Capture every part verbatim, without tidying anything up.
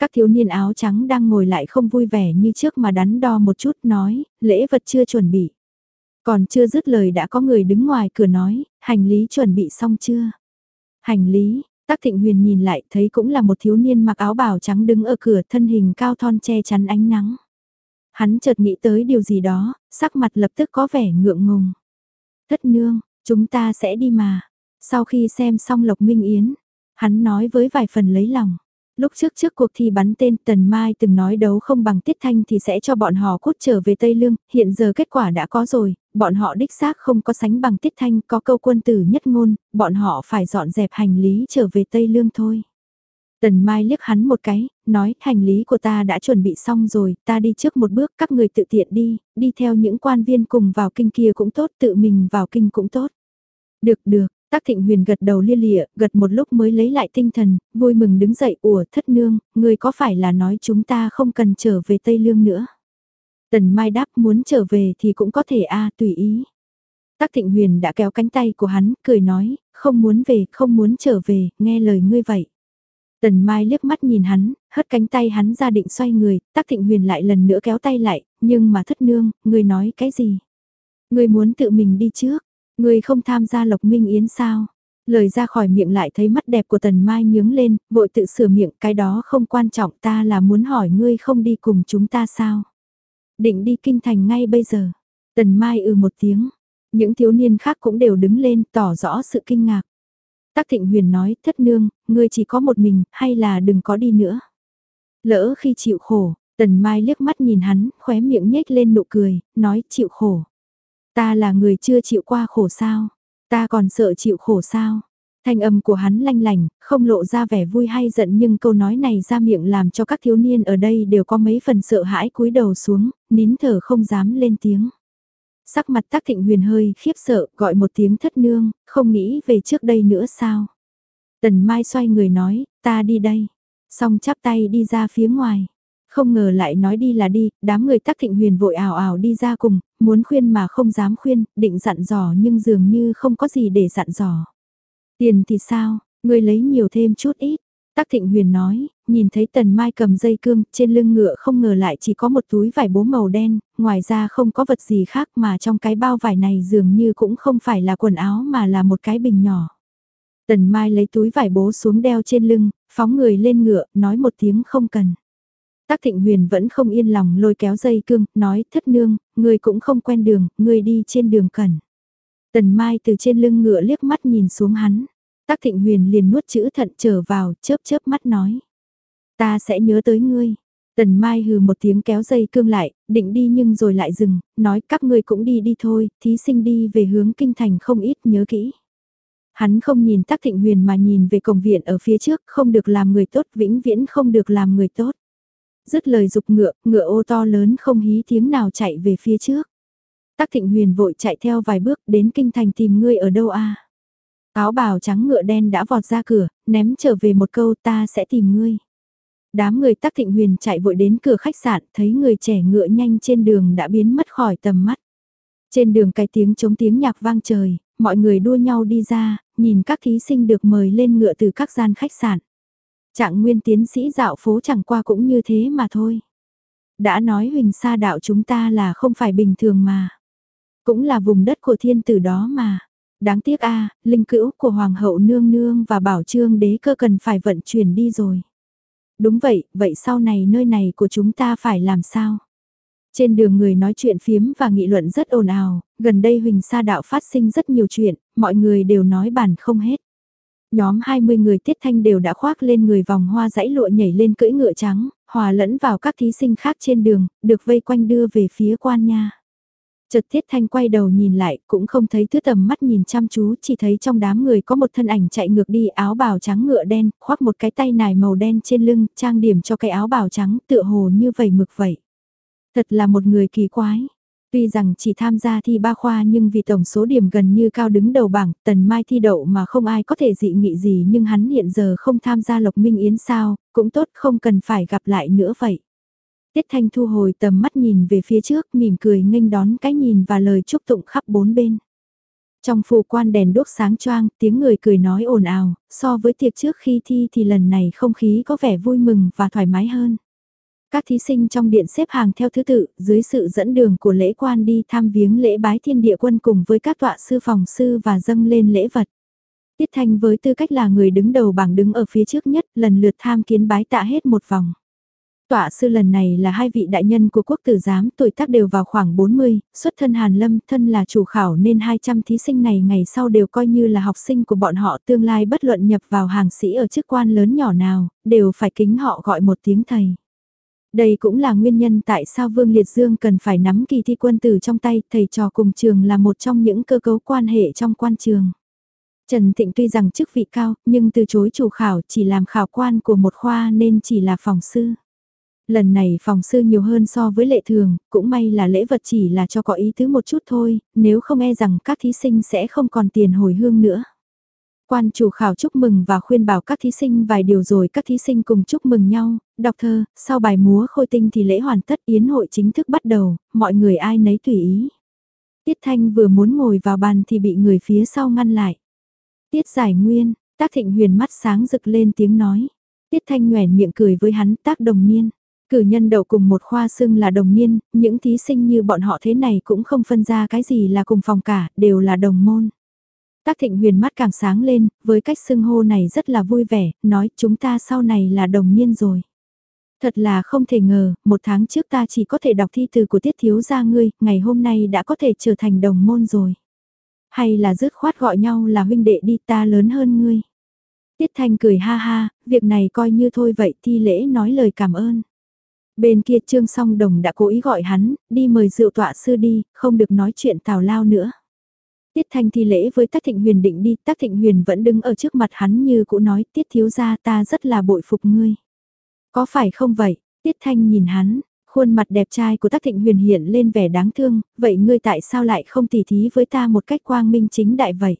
Các thiếu niên áo trắng đang ngồi lại không vui vẻ như trước mà đắn đo một chút nói, lễ vật chưa chuẩn bị. Còn chưa dứt lời đã có người đứng ngoài cửa nói, hành lý chuẩn bị xong chưa? Hành lý, Tắc Thịnh Huyền nhìn lại thấy cũng là một thiếu niên mặc áo bào trắng đứng ở cửa, thân hình cao thon che chắn ánh nắng. Hắn chợt nghĩ tới điều gì đó, sắc mặt lập tức có vẻ ngượng ngùng. Thất nương, chúng ta sẽ đi mà. Sau khi xem xong Lộc Minh Yến, hắn nói với vài phần lấy lòng. Lúc trước trước cuộc thi bắn tên Tần Mai từng nói đấu không bằng Tiết Thanh thì sẽ cho bọn họ cút trở về Tây Lương, hiện giờ kết quả đã có rồi, bọn họ đích xác không có sánh bằng Tiết Thanh, có câu quân tử nhất ngôn, bọn họ phải dọn dẹp hành lý trở về Tây Lương thôi. Tần Mai liếc hắn một cái, nói hành lý của ta đã chuẩn bị xong rồi, ta đi trước một bước, các người tự tiện đi, đi theo những quan viên cùng vào kinh kia cũng tốt, tự mình vào kinh cũng tốt. Được được, Tắc Thịnh Huyền gật đầu lia lịa, gật một lúc mới lấy lại tinh thần, vui mừng đứng dậy, ủa thất nương, người có phải là nói chúng ta không cần trở về Tây Lương nữa? Tần Mai đáp muốn trở về thì cũng có thể a tùy ý. Tắc Thịnh Huyền đã kéo cánh tay của hắn, cười nói, không muốn về, không muốn trở về, nghe lời ngươi vậy. Tần Mai liếc mắt nhìn hắn, hất cánh tay hắn ra định xoay người, Tắc Thịnh Huyền lại lần nữa kéo tay lại, nhưng mà thất nương, ngươi nói cái gì? Ngươi muốn tự mình đi trước, ngươi không tham gia Lộc Minh Yến sao? Lời ra khỏi miệng lại thấy mắt đẹp của Tần Mai nhướng lên, vội tự sửa miệng, cái đó không quan trọng, ta là muốn hỏi ngươi không đi cùng chúng ta sao? Định đi kinh thành ngay bây giờ. Tần Mai ừ một tiếng, những thiếu niên khác cũng đều đứng lên tỏ rõ sự kinh ngạc. Tắc Thịnh Huyền nói, thất nương, ngươi chỉ có một mình, hay là đừng có đi nữa. Lỡ khi chịu khổ, Tần Mai liếc mắt nhìn hắn, khóe miệng nhếch lên nụ cười, nói chịu khổ. Ta là người chưa chịu qua khổ sao, ta còn sợ chịu khổ sao. Thanh âm của hắn lanh lành, không lộ ra vẻ vui hay giận nhưng câu nói này ra miệng làm cho các thiếu niên ở đây đều có mấy phần sợ hãi cúi đầu xuống, nín thở không dám lên tiếng. Sắc mặt Tắc Thịnh Huyền hơi khiếp sợ, gọi một tiếng thất nương, không nghĩ về trước đây nữa sao? Tần Mai xoay người nói, ta đi đây. Xong chắp tay đi ra phía ngoài. Không ngờ lại nói đi là đi, đám người Tắc Thịnh Huyền vội ảo ảo đi ra cùng, muốn khuyên mà không dám khuyên, định dặn dò nhưng dường như không có gì để dặn dò. Tiền thì sao, ngươi lấy nhiều thêm chút ít. Tắc Thịnh Huyền nói, nhìn thấy Tần Mai cầm dây cương, trên lưng ngựa không ngờ lại chỉ có một túi vải bố màu đen, ngoài ra không có vật gì khác mà trong cái bao vải này dường như cũng không phải là quần áo mà là một cái bình nhỏ. Tần Mai lấy túi vải bố xuống đeo trên lưng, phóng người lên ngựa, nói một tiếng không cần. Tắc Thịnh Huyền vẫn không yên lòng lôi kéo dây cương, nói thất nương, ngươi cũng không quen đường, ngươi đi trên đường cần. Tần Mai từ trên lưng ngựa liếc mắt nhìn xuống hắn. Tắc Thịnh Huyền liền nuốt chữ thận trở vào, chớp chớp mắt nói. Ta sẽ nhớ tới ngươi. Tần Mai hừ một tiếng kéo dây cương lại, định đi nhưng rồi lại dừng, nói các ngươi cũng đi đi thôi, thí sinh đi về hướng kinh thành không ít nhớ kỹ. Hắn không nhìn Tắc Thịnh Huyền mà nhìn về cổng viện ở phía trước, không được làm người tốt, vĩnh viễn không được làm người tốt. Dứt lời dục ngựa, ngựa ô to lớn không hí tiếng nào chạy về phía trước. Tắc Thịnh Huyền vội chạy theo vài bước đến kinh thành tìm ngươi ở đâu a? Áo bào trắng ngựa đen đã vọt ra cửa, ném trở về một câu ta sẽ tìm ngươi. Đám người Tắc Thịnh Huyền chạy vội đến cửa khách sạn, thấy người trẻ ngựa nhanh trên đường đã biến mất khỏi tầm mắt. Trên đường cái tiếng chống tiếng nhạc vang trời, mọi người đua nhau đi ra, nhìn các thí sinh được mời lên ngựa từ các gian khách sạn. Trạng Nguyên tiến sĩ dạo phố chẳng qua cũng như thế mà thôi. Đã nói Huỳnh Sa đạo chúng ta là không phải bình thường mà. Cũng là vùng đất của thiên tử đó mà. Đáng tiếc a, linh cữu của Hoàng hậu nương nương và Bảo Trương đế cơ cần phải vận chuyển đi rồi. Đúng vậy, vậy sau này nơi này của chúng ta phải làm sao? Trên đường người nói chuyện phiếm và nghị luận rất ồn ào, gần đây Huỳnh Sa đạo phát sinh rất nhiều chuyện, mọi người đều nói bàn không hết. Nhóm hai mươi người Tiết Thanh đều đã khoác lên người vòng hoa dãy lụa nhảy lên cưỡi ngựa trắng, hòa lẫn vào các thí sinh khác trên đường, được vây quanh đưa về phía quan nha. Chợt Tiết Thanh quay đầu nhìn lại, cũng không thấy thứ tầm mắt nhìn chăm chú, chỉ thấy trong đám người có một thân ảnh chạy ngược đi, áo bào trắng ngựa đen, khoác một cái tay nải màu đen trên lưng, trang điểm cho cái áo bào trắng, tựa hồ như vầy mực vậy. Thật là một người kỳ quái. Tuy rằng chỉ tham gia thi ba khoa nhưng vì tổng số điểm gần như cao đứng đầu bảng, Tần Mai thi đậu mà không ai có thể dị nghị gì, nhưng hắn hiện giờ không tham gia Lộc Minh Yến sao, cũng tốt, không cần phải gặp lại nữa vậy. Tiết Thanh thu hồi tầm mắt nhìn về phía trước, mỉm cười nghênh đón cái nhìn và lời chúc tụng khắp bốn bên. Trong phủ quan đèn đốt sáng choang, tiếng người cười nói ồn ào, so với tiệc trước khi thi thì lần này không khí có vẻ vui mừng và thoải mái hơn. Các thí sinh trong điện xếp hàng theo thứ tự, dưới sự dẫn đường của lễ quan đi thăm viếng lễ bái thiên địa quân cùng với các tọa sư phòng sư và dâng lên lễ vật. Tiết Thanh với tư cách là người đứng đầu bảng đứng ở phía trước nhất, lần lượt tham kiến bái tạ hết một vòng. Tọa sư lần này là hai vị đại nhân của quốc tử giám, tuổi tác đều vào khoảng bốn mươi, xuất thân Hàn Lâm, thân là chủ khảo nên hai trăm thí sinh này ngày sau đều coi như là học sinh của bọn họ, tương lai bất luận nhập vào hàng sĩ ở chức quan lớn nhỏ nào, đều phải kính họ gọi một tiếng thầy. Đây cũng là nguyên nhân tại sao Vương Liệt Dương cần phải nắm kỳ thi quân tử trong tay, thầy trò cùng trường là một trong những cơ cấu quan hệ trong quan trường. Trần Thịnh tuy rằng chức vị cao, nhưng từ chối chủ khảo chỉ làm khảo quan của một khoa nên chỉ là phòng sư. Lần này phòng sư nhiều hơn so với lệ thường, cũng may là lễ vật chỉ là cho có ý tứ một chút thôi, nếu không e rằng các thí sinh sẽ không còn tiền hồi hương nữa. Quan chủ khảo chúc mừng và khuyên bảo các thí sinh vài điều rồi các thí sinh cùng chúc mừng nhau, đọc thơ, sau bài múa khôi tinh thì lễ hoàn tất yến hội chính thức bắt đầu, mọi người ai nấy tùy ý. Tiết Thanh vừa muốn ngồi vào bàn thì bị người phía sau ngăn lại. Tiết Giải Nguyên, Tác Thịnh Huyền mắt sáng rực lên tiếng nói. Tiết Thanh nhoẻn miệng cười với hắn, Tác đồng niên. Cử nhân đậu cùng một khoa xưng là đồng niên, những thí sinh như bọn họ thế này cũng không phân ra cái gì là cùng phòng cả, đều là đồng môn. Tác Thịnh Huyền mắt càng sáng lên, với cách xưng hô này rất là vui vẻ, nói chúng ta sau này là đồng niên rồi. Thật là không thể ngờ, một tháng trước ta chỉ có thể đọc thi từ của Tiết thiếu gia ngươi, ngày hôm nay đã có thể trở thành đồng môn rồi. Hay là dứt khoát gọi nhau là huynh đệ đi, ta lớn hơn ngươi. Tiết Thanh cười ha ha, việc này coi như thôi vậy, thi lễ nói lời cảm ơn. Bên kia Trương Song Đồng đã cố ý gọi hắn, đi mời rượu tọa sư đi, không được nói chuyện tào lao nữa. Tiết Thanh thi lễ với Tác Thịnh Huyền định đi, Tác Thịnh Huyền vẫn đứng ở trước mặt hắn như cũ nói, Tiết thiếu gia ta rất là bội phục ngươi. Có phải không vậy? Tiết Thanh nhìn hắn, khuôn mặt đẹp trai của Tác Thịnh Huyền hiện lên vẻ đáng thương, vậy ngươi tại sao lại không tỉ thí với ta một cách quang minh chính đại vậy?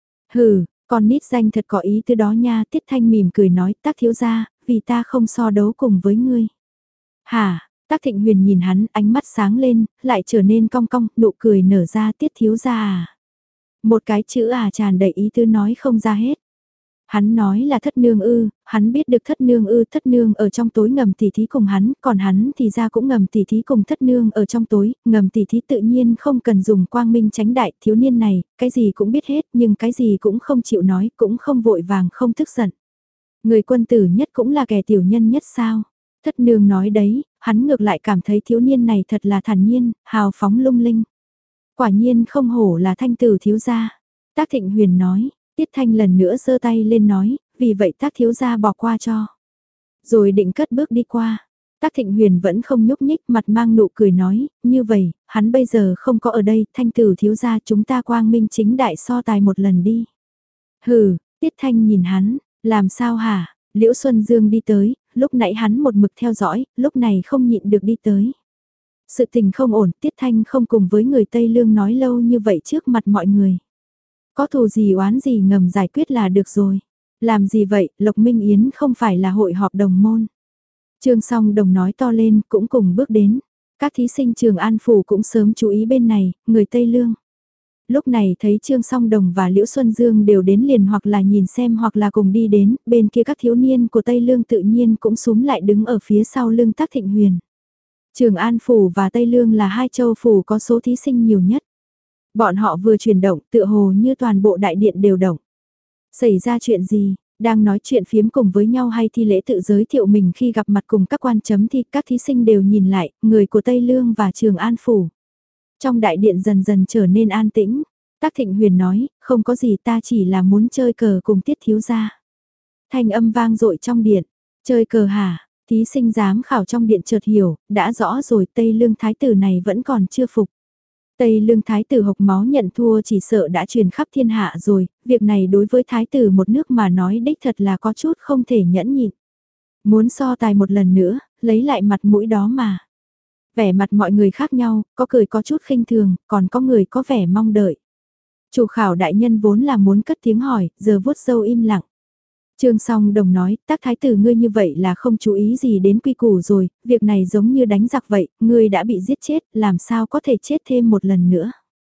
Hừ, con nít danh thật có ý từ đó nha, Tiết Thanh mỉm cười nói, Tác thiếu gia, vì ta không so đấu cùng với ngươi. Hả? Tác Thịnh Huyền nhìn hắn, ánh mắt sáng lên, lại trở nên cong cong, nụ cười nở ra, Tiết thiếu gia à. Một cái chữ à tràn đầy ý tứ nói không ra hết. Hắn nói là thất nương ư, hắn biết được thất nương ư, thất nương ở trong tối ngầm tỉ thí cùng hắn, còn hắn thì ra cũng ngầm tỉ thí cùng thất nương ở trong tối, ngầm tỉ thí tự nhiên không cần dùng quang minh tránh đại, thiếu niên này, cái gì cũng biết hết nhưng cái gì cũng không chịu nói, cũng không vội vàng không tức giận. Người quân tử nhất cũng là kẻ tiểu nhân nhất sao? Thất nương nói đấy, hắn ngược lại cảm thấy thiếu niên này thật là thản nhiên, hào phóng lung linh. Quả nhiên không hổ là Thanh tử thiếu gia. Tác Thịnh Huyền nói, Tiết Thanh lần nữa giơ tay lên nói, vì vậy Tác thiếu gia bỏ qua cho. Rồi định cất bước đi qua. Tác Thịnh Huyền vẫn không nhúc nhích, mặt mang nụ cười nói, như vậy, hắn bây giờ không có ở đây, Thanh tử thiếu gia chúng ta quang minh chính đại so tài một lần đi. Hừ, Tiết Thanh nhìn hắn, làm sao hả? Liễu Xuân Dương đi tới, lúc nãy hắn một mực theo dõi, lúc này không nhịn được đi tới. Sự tình không ổn, Tiết Thanh không cùng với người Tây Lương nói lâu như vậy trước mặt mọi người. Có thù gì oán gì ngầm giải quyết là được rồi. Làm gì vậy, Lộc Minh Yến không phải là hội họp đồng môn. Trương Song Đồng nói to lên, cũng cùng bước đến. Các thí sinh Trường An Phủ cũng sớm chú ý bên này, người Tây Lương. Lúc này thấy Trương Song Đồng và Liễu Xuân Dương đều đến liền hoặc là nhìn xem hoặc là cùng đi đến, bên kia các thiếu niên của Tây Lương tự nhiên cũng súm lại đứng ở phía sau lưng Tác Thịnh Huyền. Trường An Phủ và Tây Lương là hai châu phủ có số thí sinh nhiều nhất. Bọn họ vừa chuyển động tựa hồ như toàn bộ đại điện đều động. Xảy ra chuyện gì, đang nói chuyện phiếm cùng với nhau hay thi lễ tự giới thiệu mình khi gặp mặt cùng các quan chấm thi, các thí sinh đều nhìn lại, người của Tây Lương và Trường An Phủ. Trong đại điện dần dần trở nên an tĩnh, Tác Thịnh Huyền nói, không có gì ta chỉ là muốn chơi cờ cùng Tiết thiếu gia. Thanh âm vang dội trong điện, chơi cờ hả? Thí sinh giám khảo trong điện chợt hiểu, đã rõ rồi Tây Lương Thái tử này vẫn còn chưa phục. Tây Lương Thái tử hộc máu nhận thua chỉ sợ đã truyền khắp thiên hạ rồi, việc này đối với Thái tử một nước mà nói đích thật là có chút không thể nhẫn nhịn. Muốn so tài một lần nữa, lấy lại mặt mũi đó mà. Vẻ mặt mọi người khác nhau, có cười có chút khinh thường, còn có người có vẻ mong đợi. Chủ khảo đại nhân vốn là muốn cất tiếng hỏi, giờ vuốt râu im lặng. Trương Song Đồng nói, Tác thái tử ngươi như vậy là không chú ý gì đến quy củ rồi, việc này giống như đánh giặc vậy, ngươi đã bị giết chết, làm sao có thể chết thêm một lần nữa.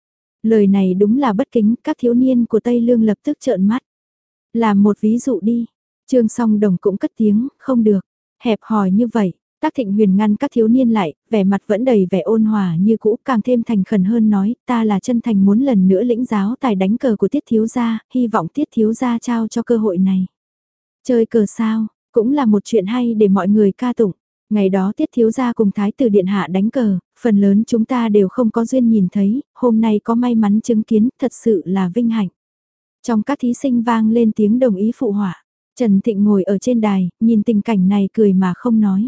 Lời này đúng là bất kính, các thiếu niên của Tây Lương lập tức trợn mắt. Làm một ví dụ đi, Trương Song Đồng cũng cất tiếng, không được, hẹp hòi như vậy. Tác Thịnh Huyền ngăn các thiếu niên lại, vẻ mặt vẫn đầy vẻ ôn hòa như cũ, càng thêm thành khẩn hơn nói, ta là chân thành muốn lần nữa lĩnh giáo tài đánh cờ của Tiết thiếu gia, hy vọng Tiết thiếu gia trao cho cơ hội này. Chơi cờ sao, cũng là một chuyện hay để mọi người ca tụng. Ngày đó Tiết thiếu gia cùng Thái tử điện hạ đánh cờ, phần lớn chúng ta đều không có duyên nhìn thấy, hôm nay có may mắn chứng kiến, thật sự là vinh hạnh. Trong các thí sinh vang lên tiếng đồng ý phụ họa. Trần Thịnh ngồi ở trên đài, nhìn tình cảnh này cười mà không nói.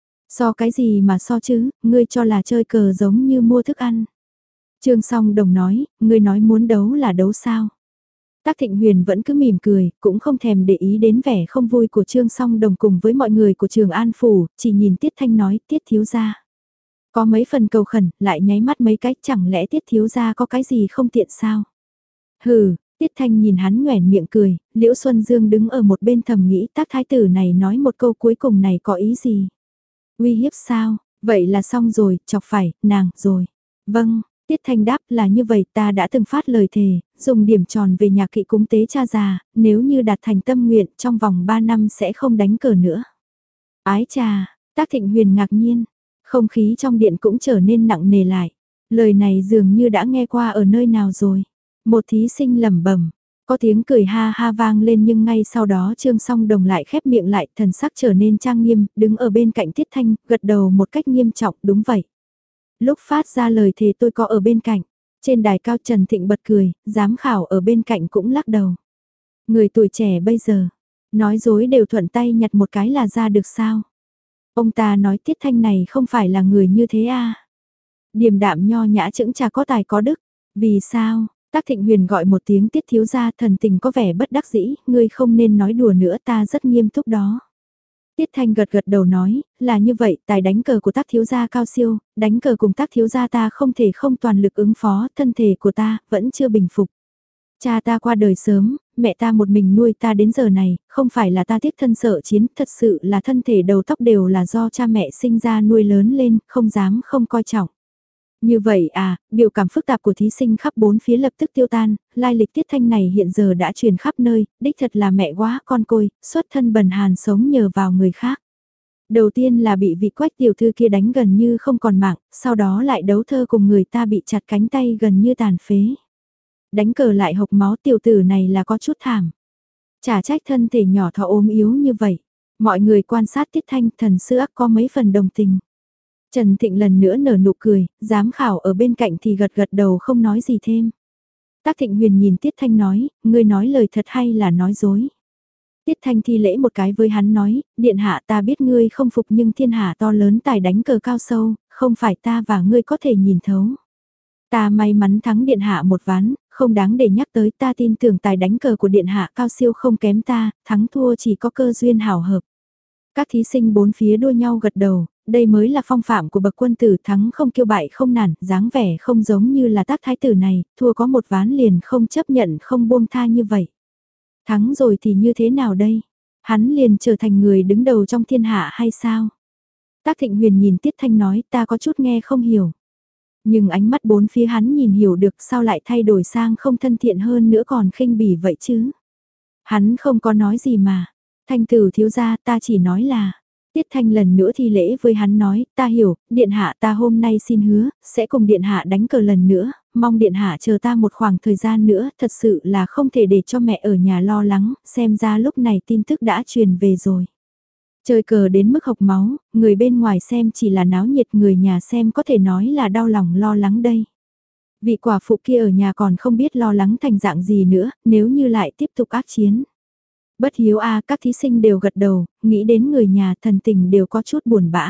So cái gì mà so chứ, ngươi cho là chơi cờ giống như mua thức ăn. Trương Song Đồng nói, ngươi nói muốn đấu là đấu sao. Tác Thịnh Huyền vẫn cứ mỉm cười, cũng không thèm để ý đến vẻ không vui của Trương Song Đồng cùng với mọi người của Trường An Phủ, chỉ nhìn Tiết Thanh nói, Tiết thiếu gia. Có mấy phần cầu khẩn, lại nháy mắt mấy cái, chẳng lẽ Tiết thiếu gia có cái gì không tiện sao? Hừ, Tiết Thanh nhìn hắn nhoẻn miệng cười, Liễu Xuân Dương đứng ở một bên thầm nghĩ Tác thái tử này nói một câu cuối cùng này có ý gì? Uy hiếp sao? Vậy là xong rồi, chọc phải, nàng, rồi. Vâng, Tiết Thanh đáp là như vậy, ta đã từng phát lời thề, dùng điểm tròn về nhà kỵ cúng tế cha già, nếu như đạt thành tâm nguyện trong vòng ba năm sẽ không đánh cờ nữa. Ái chà, Tác Thịnh Huyền ngạc nhiên, không khí trong điện cũng trở nên nặng nề lại. Lời này dường như đã nghe qua ở nơi nào rồi. Một thí sinh lẩm bẩm, có tiếng cười ha ha vang lên nhưng ngay sau đó Trương Song Đồng lại khép miệng lại, thần sắc trở nên trang nghiêm, đứng ở bên cạnh Tiết Thanh, gật đầu một cách nghiêm trọng, đúng vậy. Lúc phát ra lời thề tôi có ở bên cạnh, trên đài cao Trần Thịnh bật cười, giám khảo ở bên cạnh cũng lắc đầu. Người tuổi trẻ bây giờ, nói dối đều thuận tay nhặt một cái là ra được sao? Ông ta nói Tiết Thanh này không phải là người như thế à? Điềm đạm nho nhã chững chạc có tài có đức, vì sao? Tác Thịnh Huyền gọi một tiếng Tiết thiếu gia, thần tình có vẻ bất đắc dĩ, ngươi không nên nói đùa nữa, ta rất nghiêm túc đó. Tiết Thanh gật gật đầu nói, là như vậy, tài đánh cờ của Tác thiếu gia cao siêu, đánh cờ cùng Tác thiếu gia ta không thể không toàn lực ứng phó, thân thể của ta vẫn chưa bình phục. Cha ta qua đời sớm, mẹ ta một mình nuôi ta đến giờ này, không phải là ta tiếc thân sợ chiến, thật sự là thân thể đầu tóc đều là do cha mẹ sinh ra nuôi lớn lên, không dám không coi trọng. Như vậy à, biểu cảm phức tạp của thí sinh khắp bốn phía lập tức tiêu tan, lai lịch Tiết Thanh này hiện giờ đã truyền khắp nơi, đích thật là mẹ quá con côi, xuất thân bần hàn sống nhờ vào người khác. Đầu tiên là bị vị Quách tiểu thư kia đánh gần như không còn mạng, sau đó lại đấu thơ cùng người ta bị chặt cánh tay gần như tàn phế. Đánh cờ lại hộc máu, tiểu tử này là có chút thảm. Chả trách thân thể nhỏ thọ ốm yếu như vậy. Mọi người quan sát Tiết Thanh, thần sư ác có mấy phần đồng tình. Trần Thịnh lần nữa nở nụ cười, giám khảo ở bên cạnh thì gật gật đầu không nói gì thêm. Tác Thịnh Huyền nhìn Tiết Thanh nói, ngươi nói lời thật hay là nói dối. Tiết Thanh thi lễ một cái với hắn nói, điện hạ ta biết ngươi không phục nhưng thiên hạ to lớn tài đánh cờ cao sâu, không phải ta và ngươi có thể nhìn thấu. Ta may mắn thắng điện hạ một ván, không đáng để nhắc tới, ta tin tưởng tài đánh cờ của điện hạ cao siêu không kém ta, thắng thua chỉ có cơ duyên hảo hợp. Các thí sinh bốn phía đua nhau gật đầu, đây mới là phong phạm của bậc quân tử, thắng không kiêu bại không nản, dáng vẻ không giống như là Tác thái tử này, thua có một ván liền không chấp nhận không buông tha như vậy. Thắng rồi thì như thế nào đây? Hắn liền trở thành người đứng đầu trong thiên hạ hay sao? Tác Thịnh Huyền nhìn Tiết Thanh nói, ta có chút nghe không hiểu. Nhưng ánh mắt bốn phía hắn nhìn hiểu được, sao lại thay đổi sang không thân thiện hơn nữa còn khinh bỉ vậy chứ? Hắn không có nói gì mà. Thanh tử thiếu gia, ta chỉ nói là. Tiết Thanh lần nữa thi lễ với hắn nói, ta hiểu, điện hạ ta hôm nay xin hứa, sẽ cùng điện hạ đánh cờ lần nữa, mong điện hạ chờ ta một khoảng thời gian nữa, thật sự là không thể để cho mẹ ở nhà lo lắng, xem ra lúc này tin tức đã truyền về rồi. Chơi cờ đến mức hộc máu, người bên ngoài xem chỉ là náo nhiệt, người nhà xem có thể nói là đau lòng lo lắng đây. Vị quả phụ kia ở nhà còn không biết lo lắng thành dạng gì nữa, nếu như lại tiếp tục ác chiến. Bất hiếu a, các thí sinh đều gật đầu, nghĩ đến người nhà, thần tình đều có chút buồn bã.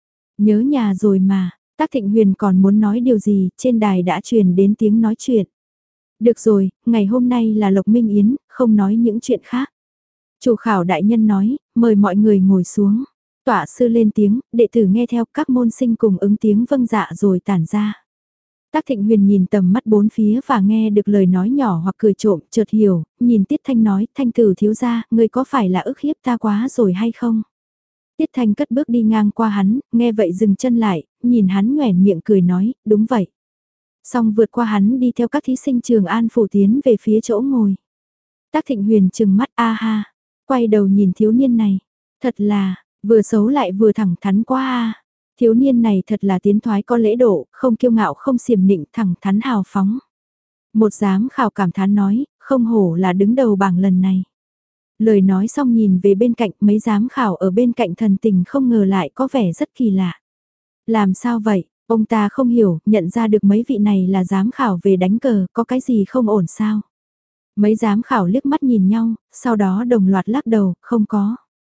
Nhớ nhà rồi mà, Tác Thịnh Huyền còn muốn nói điều gì, trên đài đã truyền đến tiếng nói chuyện. Được rồi, ngày hôm nay là Lộc Minh Yến, không nói những chuyện khác. Chủ khảo đại nhân nói, mời mọi người ngồi xuống. Tọa sư lên tiếng, đệ tử nghe theo, các môn sinh cùng ứng tiếng vâng dạ rồi tản ra. Tác Thịnh Huyền nhìn tầm mắt bốn phía và nghe được lời nói nhỏ hoặc cười trộm, chợt hiểu, nhìn Tiết Thanh nói, Thanh tử thiếu gia, ngươi có phải là ức hiếp ta quá rồi hay không? Tiết Thanh cất bước đi ngang qua hắn, nghe vậy dừng chân lại, nhìn hắn nhoẻn miệng cười nói, đúng vậy. Xong vượt qua hắn đi theo các thí sinh Trường An phủ tiến về phía chỗ ngồi. Tác Thịnh Huyền trừng mắt a ha, quay đầu nhìn thiếu niên này, thật là, vừa xấu lại vừa thẳng thắn quá a. Thiếu niên này thật là tiến thoái có lễ độ, không kiêu ngạo không xiểm nịnh, thẳng thắn hào phóng. Một giám khảo cảm thán nói, không hổ là đứng đầu bảng lần này. Lời nói xong nhìn về bên cạnh, mấy giám khảo ở bên cạnh thần tình không ngờ lại có vẻ rất kỳ lạ. Làm sao vậy, ông ta không hiểu, nhận ra được mấy vị này là giám khảo về đánh cờ, có cái gì không ổn sao? Mấy giám khảo liếc mắt nhìn nhau, sau đó đồng loạt lắc đầu, không có.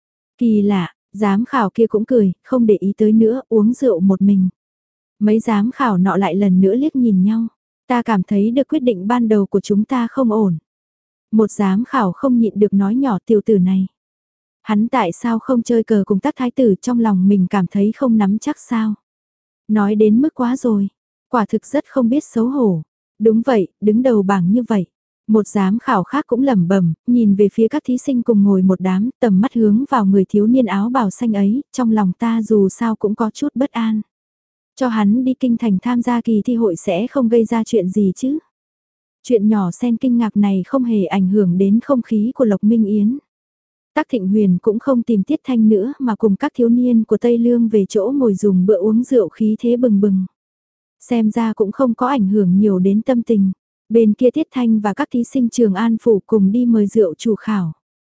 Kỳ lạ, giám khảo kia cũng cười, không để ý tới nữa, uống rượu một mình. Mấy giám khảo nọ lại lần nữa liếc nhìn nhau. Ta cảm thấy được quyết định ban đầu của chúng ta không ổn. Một giám khảo không nhịn được nói nhỏ tiểu tử này. Hắn tại sao không chơi cờ cùng Tắc thái tử, trong lòng mình cảm thấy không nắm chắc sao. Nói đến mức quá rồi, quả thực rất không biết xấu hổ. Đúng vậy, đứng đầu bảng như vậy. Một giám khảo khác cũng lẩm bẩm, nhìn về phía các thí sinh cùng ngồi một đám, tầm mắt hướng vào người thiếu niên áo bào xanh ấy, trong lòng ta dù sao cũng có chút bất an. Cho hắn đi kinh thành tham gia kỳ thi hội sẽ không gây ra chuyện gì chứ. Chuyện nhỏ xen kinh ngạc này không hề ảnh hưởng đến không khí của Lộc Minh Yến. Tắc Thịnh Huyền cũng không tìm Tiết Thanh nữa mà cùng các thiếu niên của Tây Lương về chỗ ngồi dùng bữa uống rượu khí thế bừng bừng. Xem ra cũng không có ảnh hưởng nhiều đến tâm tình. Bên kia Tiết Thanh và các thí sinh Trường An Phủ cùng đi mời rượu chủ khảo.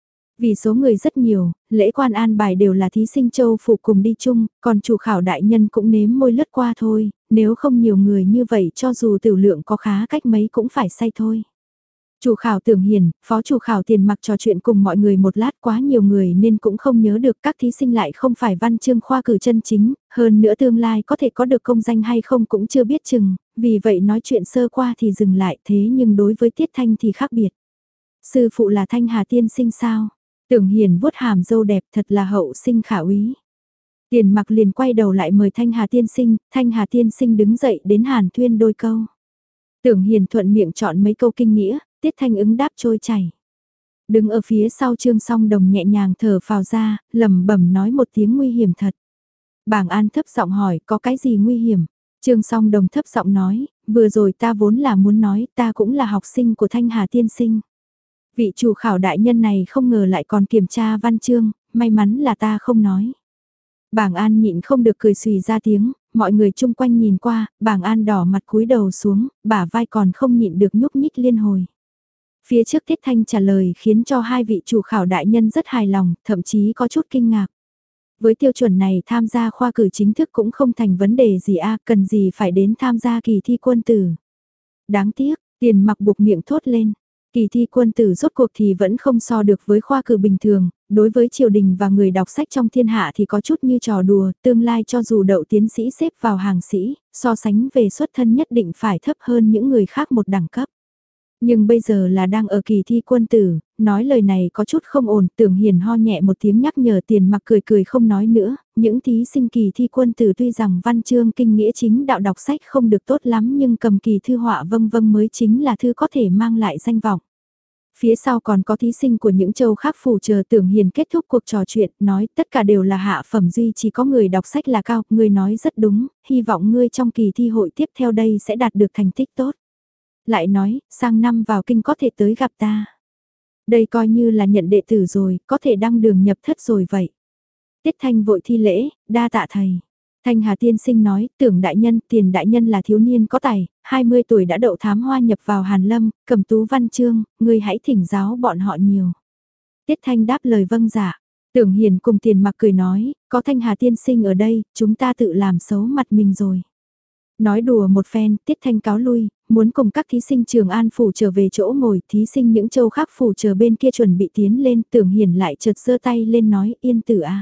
Vì số người rất nhiều, lễ quan an bài đều là thí sinh Châu Phủ cùng đi chung, còn chủ khảo đại nhân cũng nếm môi lướt qua thôi, nếu không nhiều người như vậy cho dù tiểu lượng có khá cách mấy cũng phải say thôi. Chủ khảo Tưởng Hiền, phó chủ khảo Tiền Mặc trò chuyện cùng mọi người một lát, quá nhiều người nên cũng không nhớ được, các thí sinh lại không phải văn chương khoa cử chân chính, hơn nữa tương lai có thể có được công danh hay không cũng chưa biết chừng, vì vậy nói chuyện sơ qua thì dừng lại, thế nhưng đối với Tiết Thanh thì khác biệt. Sư phụ là Thanh Hà tiên sinh sao? Tưởng Hiền vuốt hàm dâu đẹp, thật là hậu sinh khả úy. Tiền Mặc liền quay đầu lại mời Thanh Hà tiên sinh, Thanh Hà tiên sinh đứng dậy đến hàn thuyên đôi câu. Tưởng Hiền thuận miệng chọn mấy câu kinh nghĩa, Tiết Thanh ứng đáp trôi chảy. Đứng ở phía sau Trương Song Đồng nhẹ nhàng thở phào ra, lẩm bẩm nói một tiếng nguy hiểm thật. Bàng An thấp giọng hỏi, có cái gì nguy hiểm? Trương Song Đồng thấp giọng nói, vừa rồi ta vốn là muốn nói, ta cũng là học sinh của Thanh Hà tiên sinh. Vị chủ khảo đại nhân này không ngờ lại còn kiểm tra văn chương, may mắn là ta không nói. Bàng An nhịn không được cười xùy ra tiếng, mọi người chung quanh nhìn qua, Bàng An đỏ mặt cúi đầu xuống, bả vai còn không nhịn được nhúc nhích liên hồi. Phía trước Tiết Thanh trả lời khiến cho hai vị chủ khảo đại nhân rất hài lòng, thậm chí có chút kinh ngạc. Với tiêu chuẩn này tham gia khoa cử chính thức cũng không thành vấn đề gì a, cần gì phải đến tham gia kỳ thi quân tử. Đáng tiếc, Tiền Mặc buộc miệng thốt lên. Kỳ thi quân tử rốt cuộc thì vẫn không so được với khoa cử bình thường, đối với triều đình và người đọc sách trong thiên hạ thì có chút như trò đùa, tương lai cho dù đậu tiến sĩ xếp vào hàng sĩ, so sánh về xuất thân nhất định phải thấp hơn những người khác một đẳng cấp. Nhưng bây giờ là đang ở kỳ thi quân tử, nói lời này có chút không ổn, Tưởng Hiền ho nhẹ một tiếng nhắc nhở Tiền Mặc cười cười không nói nữa, những thí sinh kỳ thi quân tử tuy rằng văn chương kinh nghĩa chính đạo đọc sách không được tốt lắm nhưng cầm kỳ thư họa vâng vâng mới chính là thư có thể mang lại danh vọng. Phía sau còn có thí sinh của những châu khác phù chờ Tưởng Hiền kết thúc cuộc trò chuyện, nói tất cả đều là hạ phẩm duy chỉ có người đọc sách là cao, ngươi nói rất đúng, hy vọng ngươi trong kỳ thi hội tiếp theo đây sẽ đạt được thành tích tốt. Lại nói, sang năm vào kinh có thể tới gặp ta. Đây coi như là nhận đệ tử rồi, có thể đăng đường nhập thất rồi vậy. Tiết Thanh vội thi lễ, đa tạ thầy. Thanh Hà tiên sinh nói, Tưởng đại nhân, Tiền đại nhân là thiếu niên có tài, hai mươi tuổi đã đậu thám hoa nhập vào Hàn Lâm, cầm tú văn chương, ngươi hãy thỉnh giáo bọn họ nhiều. Tiết Thanh đáp lời vâng dạ. Tưởng Hiền cùng Tiền Mặc cười nói, có Thanh Hà tiên sinh ở đây, chúng ta tự làm xấu mặt mình rồi. Nói đùa một phen, Tiết Thanh cáo lui, muốn cùng các thí sinh Trường An Phủ trở về chỗ ngồi, thí sinh những châu khác phủ chờ bên kia chuẩn bị tiến lên, Tưởng Hiền lại chợt giơ tay lên nói, Yên Tử à.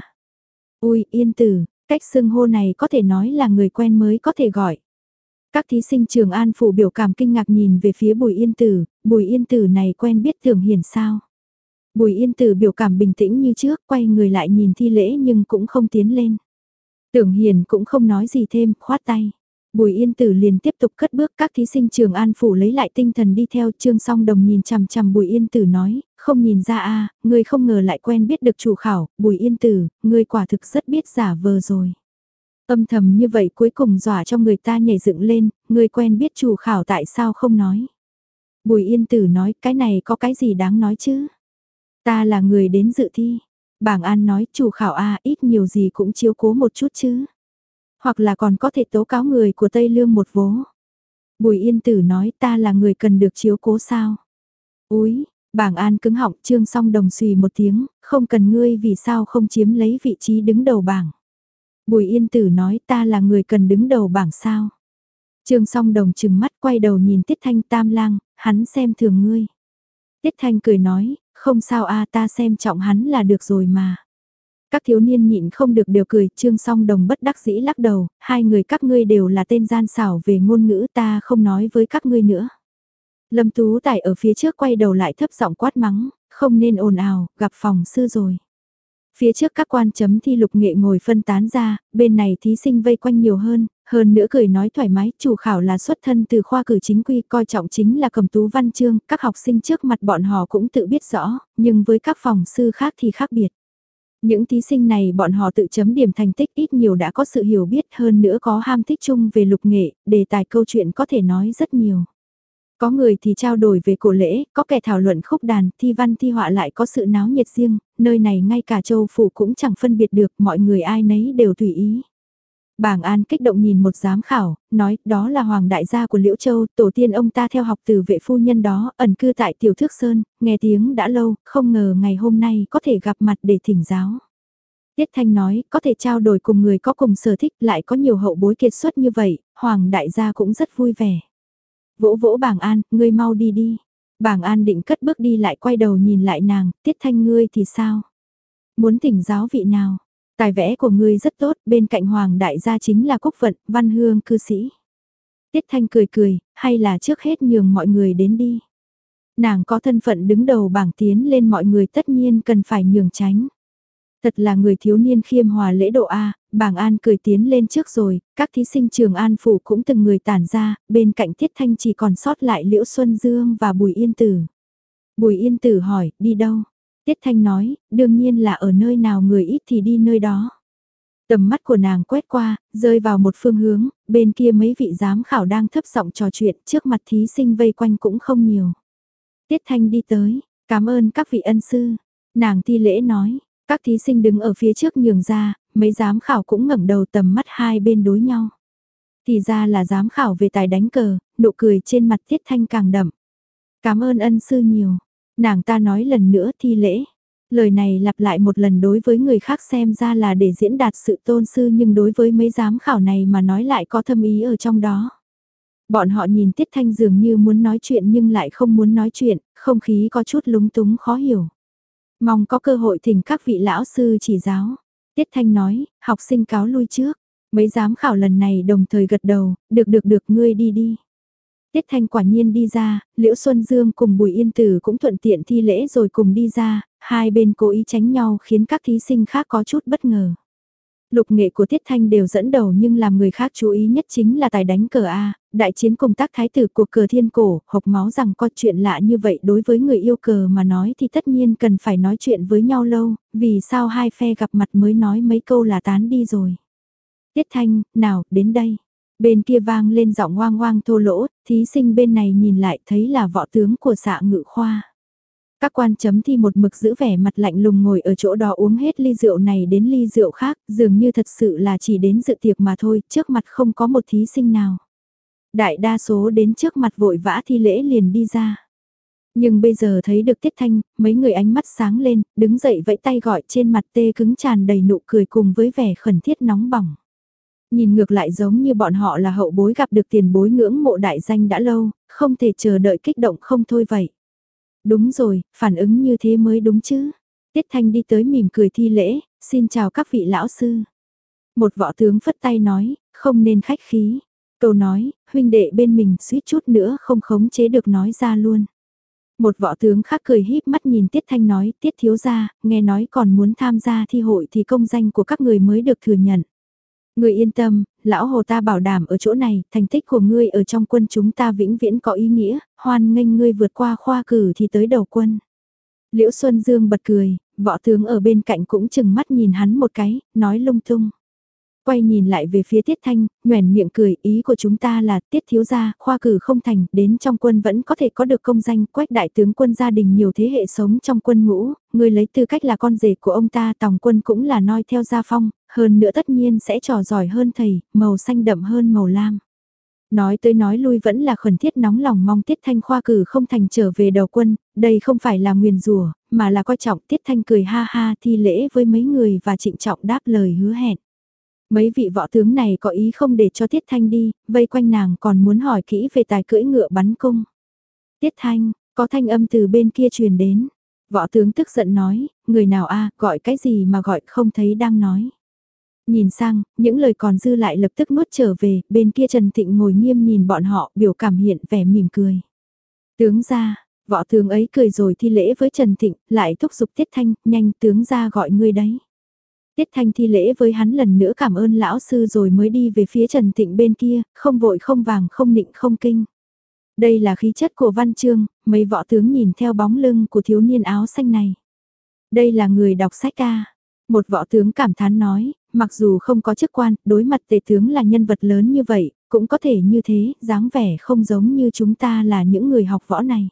Ui, Yên Tử, cách xưng hô này có thể nói là người quen mới có thể gọi. Các thí sinh Trường An Phủ biểu cảm kinh ngạc nhìn về phía Bùi Yên Tử, Bùi Yên Tử này quen biết Tưởng Hiền sao. Bùi Yên Tử biểu cảm bình tĩnh như trước, quay người lại nhìn thi lễ nhưng cũng không tiến lên. Tưởng Hiền cũng không nói gì thêm, khoát tay. Bùi Yên Tử liền tiếp tục cất bước, các thí sinh Trường An Phủ lấy lại tinh thần đi theo. Trương Song Đồng nhìn chằm chằm Bùi Yên Tử nói, không nhìn ra a, ngươi không ngờ lại quen biết được chủ khảo, Bùi Yên Tử, ngươi quả thực rất biết giả vờ rồi. Âm thầm như vậy cuối cùng dọa cho người ta nhảy dựng lên, ngươi quen biết chủ khảo tại sao không nói. Bùi Yên Tử nói, cái này có cái gì đáng nói chứ? Ta là người đến dự thi. Bảng An nói, chủ khảo A ít nhiều gì cũng chiếu cố một chút chứ. Hoặc là còn có thể tố cáo người của Tây Lương một vố. Bùi Yên Tử nói, ta là người cần được chiếu cố sao? Úi, Bảng An cứng họng, Trương Song Đồng xùy một tiếng, không cần ngươi vì sao không chiếm lấy vị trí đứng đầu bảng. Bùi Yên Tử nói, ta là người cần đứng đầu bảng sao? Trương Song Đồng trừng mắt quay đầu nhìn Tiết Thanh Tam Lang, hắn xem thường ngươi. Tiết Thanh cười nói, không sao a, ta xem trọng hắn là được rồi mà. Các thiếu niên nhịn không được đều cười, Trương Song Đồng bất đắc dĩ lắc đầu, hai người các ngươi đều là tên gian xảo về ngôn ngữ, ta không nói với các ngươi nữa. Lâm Tú Tài ở phía trước quay đầu lại thấp giọng quát mắng, không nên ồn ào, gặp phòng sư rồi. Phía trước các quan chấm thi lục nghệ ngồi phân tán ra, bên này thí sinh vây quanh nhiều hơn, hơn nữa cười nói thoải mái, chủ khảo là xuất thân từ khoa cử chính quy, coi trọng chính là cầm tú văn chương, các học sinh trước mặt bọn họ cũng tự biết rõ, nhưng với các phòng sư khác thì khác biệt. Những thí sinh này bọn họ tự chấm điểm thành tích ít nhiều đã có sự hiểu biết, hơn nữa có ham thích chung về lục nghệ, đề tài câu chuyện có thể nói rất nhiều. Có người thì trao đổi về cổ lễ, có kẻ thảo luận khúc đàn, thi văn thi họa lại có sự náo nhiệt riêng, nơi này ngay cả châu phủ cũng chẳng phân biệt được, mọi người ai nấy đều tùy ý. Bảng An kích động nhìn một giám khảo, nói đó là hoàng đại gia của Liễu Châu, tổ tiên ông ta theo học từ vệ phu nhân đó, ẩn cư tại Tiểu Thước Sơn, nghe tiếng đã lâu, không ngờ ngày hôm nay có thể gặp mặt để thỉnh giáo. Tiết Thanh nói, có thể trao đổi cùng người có cùng sở thích, lại có nhiều hậu bối kiệt xuất như vậy, hoàng đại gia cũng rất vui vẻ. Vỗ vỗ Bảng An, ngươi mau đi đi. Bảng An định cất bước đi lại quay đầu nhìn lại nàng, Tiết Thanh ngươi thì sao? Muốn thỉnh giáo vị nào? Tài vẽ của ngươi rất tốt, bên cạnh hoàng đại gia chính là Cúc Vận, văn hương cư sĩ. Tiết Thanh cười cười, hay là trước hết nhường mọi người đến đi. Nàng có thân phận đứng đầu bảng tiến lên mọi người tất nhiên cần phải nhường tránh. Thật là người thiếu niên khiêm hòa lễ độ A, Bảng An cười tiến lên trước rồi, các thí sinh Trường An Phủ cũng từng người tản ra, bên cạnh Tiết Thanh chỉ còn sót lại Liễu Xuân Dương và Bùi Yên Tử. Bùi Yên Tử hỏi, đi đâu? Tiết Thanh nói, đương nhiên là ở nơi nào người ít thì đi nơi đó. Tầm mắt của nàng quét qua, rơi vào một phương hướng, bên kia mấy vị giám khảo đang thấp giọng trò chuyện, trước mặt thí sinh vây quanh cũng không nhiều. Tiết Thanh đi tới, cảm ơn các vị ân sư. Nàng thi lễ nói. Các thí sinh đứng ở phía trước nhường ra, mấy giám khảo cũng ngẩng đầu tầm mắt hai bên đối nhau. Thì ra là giám khảo về tài đánh cờ, nụ cười trên mặt Tiết Thanh càng đậm. Cảm ơn ân sư nhiều. Nàng ta nói lần nữa thi lễ. Lời này lặp lại một lần đối với người khác xem ra là để diễn đạt sự tôn sư, nhưng đối với mấy giám khảo này mà nói lại có thâm ý ở trong đó. Bọn họ nhìn Tiết Thanh dường như muốn nói chuyện nhưng lại không muốn nói chuyện, không khí có chút lúng túng khó hiểu. Mong có cơ hội thỉnh các vị lão sư chỉ giáo. Tiết Thanh nói, học sinh cáo lui trước. Mấy giám khảo lần này đồng thời gật đầu, được được được ngươi đi đi. Tiết Thanh quả nhiên đi ra, Liễu Xuân Dương cùng Bùi Yên Tử cũng thuận tiện thi lễ rồi cùng đi ra, hai bên cố ý tránh nhau khiến các thí sinh khác có chút bất ngờ. Lục nghệ của Tiết Thanh đều dẫn đầu nhưng làm người khác chú ý nhất chính là tài đánh cờ A, đại chiến cùng tác thái tử cuộc cờ thiên cổ, hộc máu rằng có chuyện lạ như vậy đối với người yêu cờ mà nói thì tất nhiên cần phải nói chuyện với nhau lâu, vì sao hai phe gặp mặt mới nói mấy câu là tán đi rồi. Tiết Thanh, nào, đến đây. Bên kia vang lên giọng oang oang thô lỗ, thí sinh bên này nhìn lại thấy là võ tướng của Xạ Ngự Khoa. Các quan chấm thi một mực giữ vẻ mặt lạnh lùng ngồi ở chỗ đó uống hết ly rượu này đến ly rượu khác, dường như thật sự là chỉ đến dự tiệc mà thôi, trước mặt không có một thí sinh nào. Đại đa số đến trước mặt vội vã thi lễ liền đi ra. Nhưng bây giờ thấy được Tiết Thanh, mấy người ánh mắt sáng lên, đứng dậy vẫy tay gọi trên mặt tê cứng tràn đầy nụ cười cùng với vẻ khẩn thiết nóng bỏng. Nhìn ngược lại giống như bọn họ là hậu bối gặp được tiền bối ngưỡng mộ đại danh đã lâu, không thể chờ đợi kích động không thôi vậy. Đúng rồi, phản ứng như thế mới đúng chứ. Tiết Thanh đi tới mỉm cười thi lễ, xin chào các vị lão sư. Một võ tướng phất tay nói, không nên khách khí. Câu nói, huynh đệ bên mình suýt chút nữa không khống chế được nói ra luôn. Một võ tướng khác cười híp mắt nhìn Tiết Thanh nói, Tiết thiếu gia, nghe nói còn muốn tham gia thi hội thì công danh của các người mới được thừa nhận. Người yên tâm, lão hồ ta bảo đảm ở chỗ này, thành tích của ngươi ở trong quân chúng ta vĩnh viễn có ý nghĩa, hoan nghênh ngươi vượt qua khoa cử thì tới đầu quân. Liễu Xuân Dương bật cười, võ tướng ở bên cạnh cũng chừng mắt nhìn hắn một cái, nói lung tung. Quay nhìn lại về phía Tiết Thanh, nhoẻn miệng cười, ý của chúng ta là Tiết thiếu gia, khoa cử không thành, đến trong quân vẫn có thể có được công danh, Quách đại tướng quân gia đình nhiều thế hệ sống trong quân ngũ, người lấy tư cách là con rể của ông ta, Tòng quân cũng là noi theo gia phong, hơn nữa tất nhiên sẽ trò giỏi hơn thầy, màu xanh đậm hơn màu lam. Nói tới nói lui vẫn là khẩn thiết nóng lòng mong Tiết Thanh khoa cử không thành trở về đầu quân, đây không phải là nguyền rủa mà là coi trọng. Tiết Thanh cười ha ha thi lễ với mấy người và trịnh trọng đáp lời hứa hẹn. Mấy vị võ tướng này có ý không để cho Tiết Thanh đi, vây quanh nàng còn muốn hỏi kỹ về tài cưỡi ngựa bắn cung. Tiết Thanh, có thanh âm từ bên kia truyền đến. Võ tướng tức giận nói, người nào a gọi cái gì mà gọi không thấy đang nói. Nhìn sang, những lời còn dư lại lập tức nuốt trở về, bên kia Trần Thịnh ngồi nghiêm nhìn bọn họ, biểu cảm hiện vẻ mỉm cười. Tướng gia, võ tướng ấy cười rồi thi lễ với Trần Thịnh, lại thúc giục Tiết Thanh, nhanh tướng gia gọi ngươi đấy. Tiết Thanh thi lễ với hắn lần nữa cảm ơn lão sư rồi mới đi về phía Trần Thịnh bên kia, không vội không vàng không nịnh không kinh. Đây là khí chất của Văn Chương, mấy võ tướng nhìn theo bóng lưng của thiếu niên áo xanh này. Đây là người đọc sách ca. Một võ tướng cảm thán nói, mặc dù không có chức quan, đối mặt tể tướng là nhân vật lớn như vậy, cũng có thể như thế, dáng vẻ không giống như chúng ta là những người học võ này.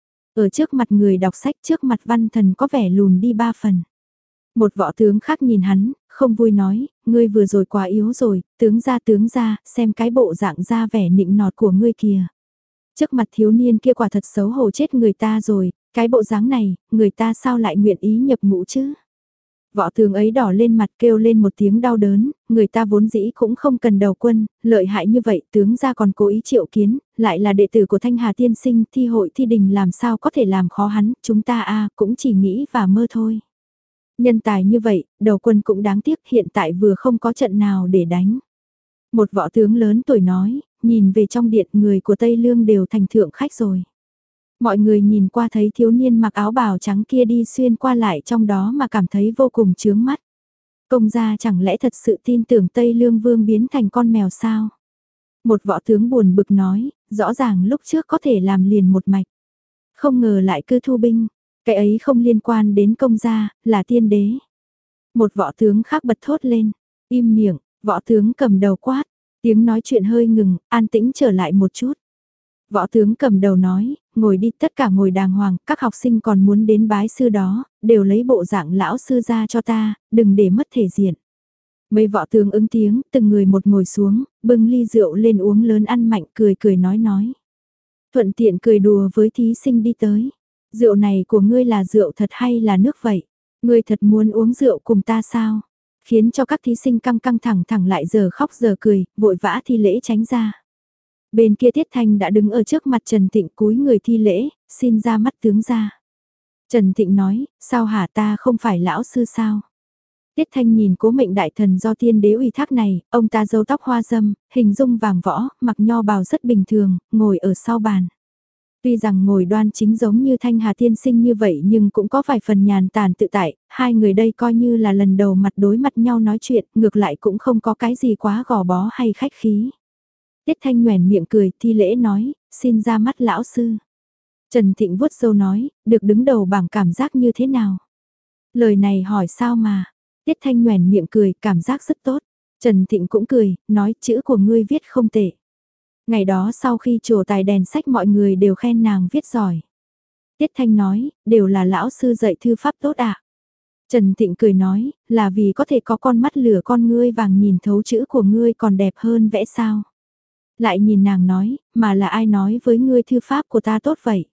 Ở trước mặt người đọc sách, trước mặt văn thần có vẻ lùn đi ba phần. Một võ tướng khác nhìn hắn, không vui nói, ngươi vừa rồi quá yếu rồi, tướng ra tướng ra, xem cái bộ dạng ra vẻ nịnh nọt của ngươi kìa. Trước mặt thiếu niên kia quả thật xấu hổ chết người ta rồi, cái bộ dáng này, người ta sao lại nguyện ý nhập ngũ chứ? Võ tướng ấy đỏ lên mặt kêu lên một tiếng đau đớn, người ta vốn dĩ cũng không cần đầu quân, lợi hại như vậy tướng ra còn cố ý triệu kiến, lại là đệ tử của Thanh Hà tiên sinh thi hội thi đình làm sao có thể làm khó hắn, chúng ta a cũng chỉ nghĩ và mơ thôi. Nhân tài như vậy, đầu quân cũng đáng tiếc hiện tại vừa không có trận nào để đánh. Một võ tướng lớn tuổi nói, nhìn về trong điện người của Tây Lương đều thành thượng khách rồi. Mọi người nhìn qua thấy thiếu niên mặc áo bào trắng kia đi xuyên qua lại trong đó mà cảm thấy vô cùng chướng mắt. Công gia chẳng lẽ thật sự tin tưởng Tây Lương Vương biến thành con mèo sao? Một võ tướng buồn bực nói, rõ ràng lúc trước có thể làm liền một mạch. Không ngờ lại cứ thu binh, cái ấy không liên quan đến công gia, là tiên đế. Một võ tướng khác bật thốt lên, im miệng, võ tướng cầm đầu quát, tiếng nói chuyện hơi ngừng, an tĩnh trở lại một chút. Võ tướng cầm đầu nói, ngồi đi tất cả ngồi đàng hoàng, các học sinh còn muốn đến bái sư đó, đều lấy bộ dạng lão sư ra cho ta, đừng để mất thể diện. Mấy võ tướng ứng tiếng, từng người một ngồi xuống, bưng ly rượu lên uống lớn ăn mạnh cười cười nói nói. Thuận tiện cười đùa với thí sinh đi tới. Rượu này của ngươi là rượu thật hay là nước vậy? Ngươi thật muốn uống rượu cùng ta sao? Khiến cho các thí sinh căng căng thẳng thẳng lại giờ khóc giờ cười, vội vã thi lễ tránh ra. Bên kia Tiết Thanh đã đứng ở trước mặt Trần Thịnh cúi người thi lễ, xin ra mắt tướng ra. Trần Thịnh nói, sao hả ta không phải lão sư sao? Tiết Thanh nhìn Cố Mệnh đại thần do tiên đế ủy thác này, ông ta râu tóc hoa râm, hình dung vàng võ, mặc nho bào rất bình thường, ngồi ở sau bàn. Tuy rằng ngồi đoan chính giống như Thanh Hà tiên sinh như vậy nhưng cũng có vài phần nhàn tản tự tại, hai người đây coi như là lần đầu mặt đối mặt nhau nói chuyện, ngược lại cũng không có cái gì quá gò bó hay khách khí. Tiết Thanh nhoẻn miệng cười, thi lễ nói, xin ra mắt lão sư. Trần Thịnh vuốt râu nói, được đứng đầu bảng cảm giác như thế nào? Lời này hỏi sao mà? Tiết Thanh nhoẻn miệng cười, cảm giác rất tốt. Trần Thịnh cũng cười, nói chữ của ngươi viết không tệ. Ngày đó sau khi trổ tài đèn sách mọi người đều khen nàng viết giỏi. Tiết Thanh nói, đều là lão sư dạy thư pháp tốt ạ. À? Trần Thịnh cười nói, là vì có thể có con mắt lửa con ngươi vàng nhìn thấu chữ của ngươi còn đẹp hơn vẽ sao. Lại nhìn nàng nói, mà là ai nói với ngươi thư pháp của ta tốt vậy?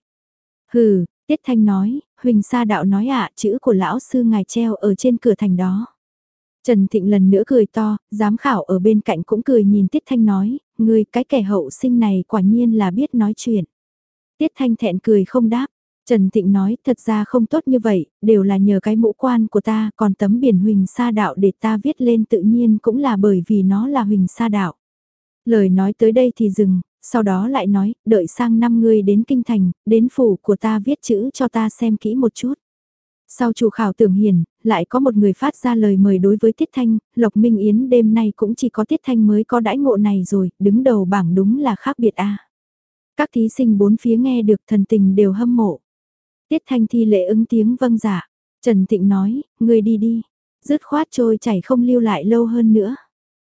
Hừ, Tiết Thanh nói, Huỳnh Sa Đạo nói ạ, chữ của lão sư ngài treo ở trên cửa thành đó. Trần Thịnh lần nữa cười to, giám khảo ở bên cạnh cũng cười nhìn Tiết Thanh nói, ngươi cái kẻ hậu sinh này quả nhiên là biết nói chuyện. Tiết Thanh thẹn cười không đáp. Trần Thịnh nói, thật ra không tốt như vậy, đều là nhờ cái mũ quan của ta, còn tấm biển Huỳnh Sa Đạo để ta viết lên tự nhiên cũng là bởi vì nó là Huỳnh Sa Đạo. Lời nói tới đây thì dừng, sau đó lại nói, đợi sang năm ngươi đến kinh thành, đến phủ của ta viết chữ cho ta xem kỹ một chút. Sau chủ khảo Tưởng Hiền, lại có một người phát ra lời mời đối với Tiết Thanh, Lộc Minh Yến đêm nay cũng chỉ có Tiết Thanh mới có đãi ngộ này rồi, đứng đầu bảng đúng là khác biệt a. Các thí sinh bốn phía nghe được thần tình đều hâm mộ. Tiết Thanh thi lễ ứng tiếng vâng dạ. Trần Thịnh nói, ngươi đi đi, dứt khoát trôi chảy không lưu lại lâu hơn nữa.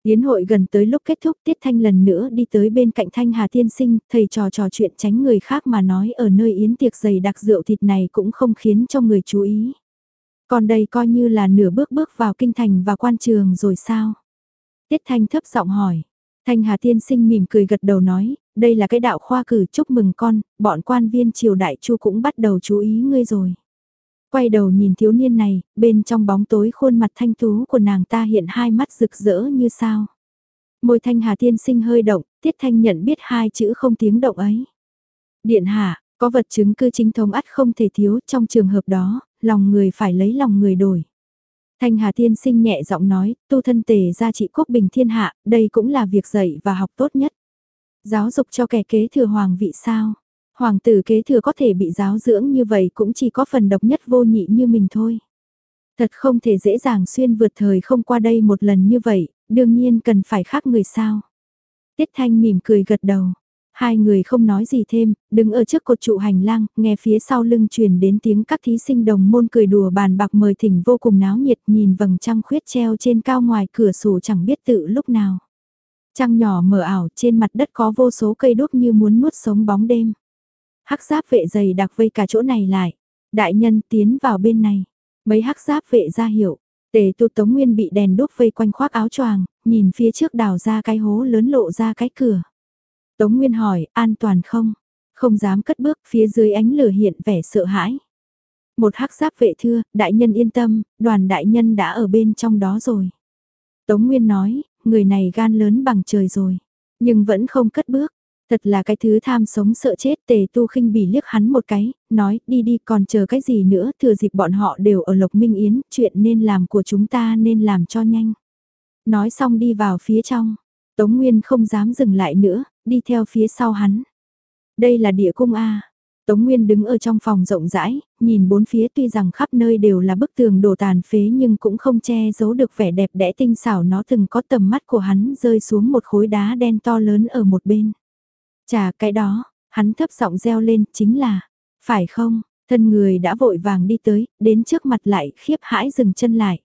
Yến hội gần tới lúc kết thúc, Tiết Thanh lần nữa đi tới bên cạnh Thanh Hà tiên sinh, thầy trò trò chuyện tránh người khác mà nói ở nơi yến tiệc dày đặc rượu thịt này cũng không khiến cho người chú ý. Còn đây coi như là nửa bước bước vào kinh thành và quan trường rồi sao? Tiết Thanh thấp giọng hỏi. Thanh Hà tiên sinh mỉm cười gật đầu nói, đây là cái đạo khoa cử, chúc mừng con, bọn quan viên triều đại Chu cũng bắt đầu chú ý ngươi rồi. Quay đầu nhìn thiếu niên này, bên trong bóng tối khuôn mặt thanh tú của nàng ta hiện hai mắt rực rỡ như sao. Môi Thanh Hà tiên sinh hơi động, Tiết Thanh nhận biết hai chữ không tiếng động ấy. Điện hạ, có vật chứng cứ chính thống ắt không thể thiếu, trong trường hợp đó, lòng người phải lấy lòng người đổi. Thanh Hà tiên sinh nhẹ giọng nói, tu thân tề gia trị quốc bình thiên hạ, đây cũng là việc dạy và học tốt nhất. Giáo dục cho kẻ kế thừa hoàng vị sao? Hoàng tử kế thừa có thể bị giáo dưỡng như vậy cũng chỉ có phần độc nhất vô nhị như mình thôi. Thật không thể dễ dàng xuyên vượt thời không qua đây một lần như vậy, đương nhiên cần phải khác người sao. Tiết Thanh mỉm cười gật đầu. Hai người không nói gì thêm, đứng ở trước cột trụ hành lang, nghe phía sau lưng truyền đến tiếng các thí sinh đồng môn cười đùa bàn bạc mời thỉnh vô cùng náo nhiệt, nhìn vầng trăng khuyết treo trên cao ngoài cửa sổ chẳng biết tự lúc nào. Trăng nhỏ mờ ảo, trên mặt đất có vô số cây đuốc như muốn nuốt sống bóng đêm. Hắc giáp vệ dày đặc vây cả chỗ này lại. Đại nhân tiến vào bên này. Mấy hắc giáp vệ ra hiệu. Tề Tu Tống Nguyên bị đèn đuốc vây quanh khoác áo choàng, nhìn phía trước đào ra cái hố lớn lộ ra cái cửa. Tống Nguyên hỏi, an toàn không? Không dám cất bước, phía dưới ánh lửa hiện vẻ sợ hãi. Một hắc giáp vệ thưa, đại nhân yên tâm, đoàn đại nhân đã ở bên trong đó rồi. Tống Nguyên nói, người này gan lớn bằng trời rồi, nhưng vẫn không cất bước. Thật là cái thứ tham sống sợ chết. Tề Tu khinh bỉ liếc hắn một cái, nói đi đi còn chờ cái gì nữa, thừa dịp bọn họ đều ở Lộc Minh Yến, chuyện nên làm của chúng ta nên làm cho nhanh. Nói xong đi vào phía trong, Tống Nguyên không dám dừng lại nữa, đi theo phía sau hắn. Đây là địa cung A. Tống Nguyên đứng ở trong phòng rộng rãi, nhìn bốn phía tuy rằng khắp nơi đều là bức tường đổ tàn phế nhưng cũng không che giấu được vẻ đẹp đẽ tinh xảo nó từng có tầm mắt của hắn rơi xuống một khối đá đen to lớn ở một bên. Chà cái đó, hắn thấp giọng reo lên, chính là, phải không, thân người đã vội vàng đi tới, đến trước mặt lại khiếp hãi dừng chân lại.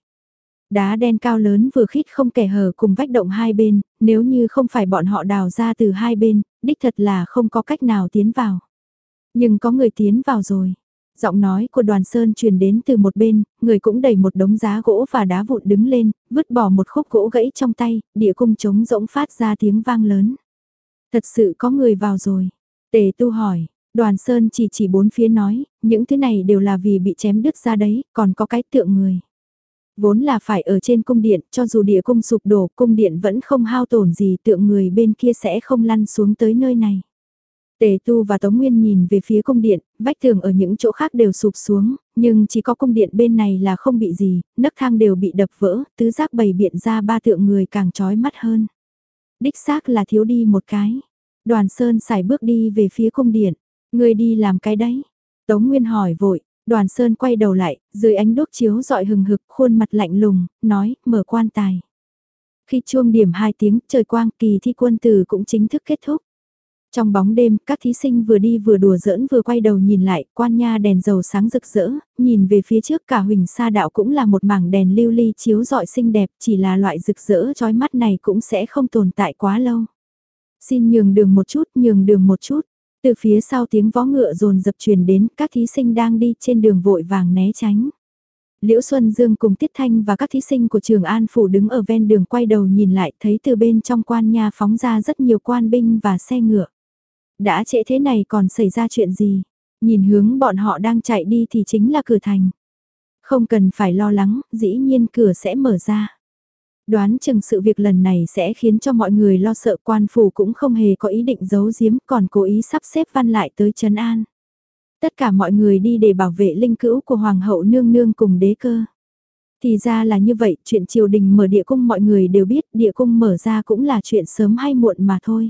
Đá đen cao lớn vừa khít không kẻ hở cùng vách động hai bên, nếu như không phải bọn họ đào ra từ hai bên, đích thật là không có cách nào tiến vào. Nhưng có người tiến vào rồi. Giọng nói của Đoàn Sơn truyền đến từ một bên, người cũng đẩy một đống giá gỗ và đá vụn đứng lên, vứt bỏ một khúc gỗ gãy trong tay, địa cung trống rỗng phát ra tiếng vang lớn. Thật sự có người vào rồi. Tề Tu hỏi, Đoàn Sơn chỉ chỉ bốn phía nói, những thứ này đều là vì bị chém đứt ra đấy, còn có cái tượng người. Vốn là phải ở trên cung điện, cho dù địa cung sụp đổ, cung điện vẫn không hao tổn gì, tượng người bên kia sẽ không lăn xuống tới nơi này. Tề Tu và Tống Nguyên nhìn về phía cung điện, vách tường ở những chỗ khác đều sụp xuống, nhưng chỉ có cung điện bên này là không bị gì, nấc thang đều bị đập vỡ, tứ giác bày biện ra ba tượng người càng chói mắt hơn. Đích xác là thiếu đi một cái. Đoàn Sơn xài bước đi về phía cung điện. Người đi làm cái đấy. Tống Nguyên hỏi vội. Đoàn Sơn quay đầu lại, dưới ánh đuốc chiếu rọi hừng hực, khuôn mặt lạnh lùng, nói, mở quan tài. Khi chuông điểm hai tiếng, trời quang, kỳ thi quân tử cũng chính thức kết thúc. Trong bóng đêm, các thí sinh vừa đi vừa đùa giỡn vừa quay đầu nhìn lại, quan nha đèn dầu sáng rực rỡ, nhìn về phía trước cả Huỳnh Sa Đạo cũng là một mảng đèn lưu ly chiếu rọi xinh đẹp, chỉ là loại rực rỡ chói mắt này cũng sẽ không tồn tại quá lâu. Xin nhường đường một chút, nhường đường một chút. Từ phía sau tiếng vó ngựa dồn dập truyền đến, các thí sinh đang đi trên đường vội vàng né tránh. Liễu Xuân Dương cùng Tiết Thanh và các thí sinh của Trường An Phủ đứng ở ven đường quay đầu nhìn lại, thấy từ bên trong quan nha phóng ra rất nhiều quan binh và xe ngựa. Đã trễ thế này còn xảy ra chuyện gì? Nhìn hướng bọn họ đang chạy đi thì chính là cửa thành. Không cần phải lo lắng, dĩ nhiên cửa sẽ mở ra. Đoán chừng sự việc lần này sẽ khiến cho mọi người lo sợ, quan phủ cũng không hề có ý định giấu giếm, còn cố ý sắp xếp văn lại tới trấn an. Tất cả mọi người đi để bảo vệ linh cữu của Hoàng hậu nương nương cùng đế cơ. Thì ra là như vậy, chuyện triều đình mở địa cung mọi người đều biết, địa cung mở ra cũng là chuyện sớm hay muộn mà thôi.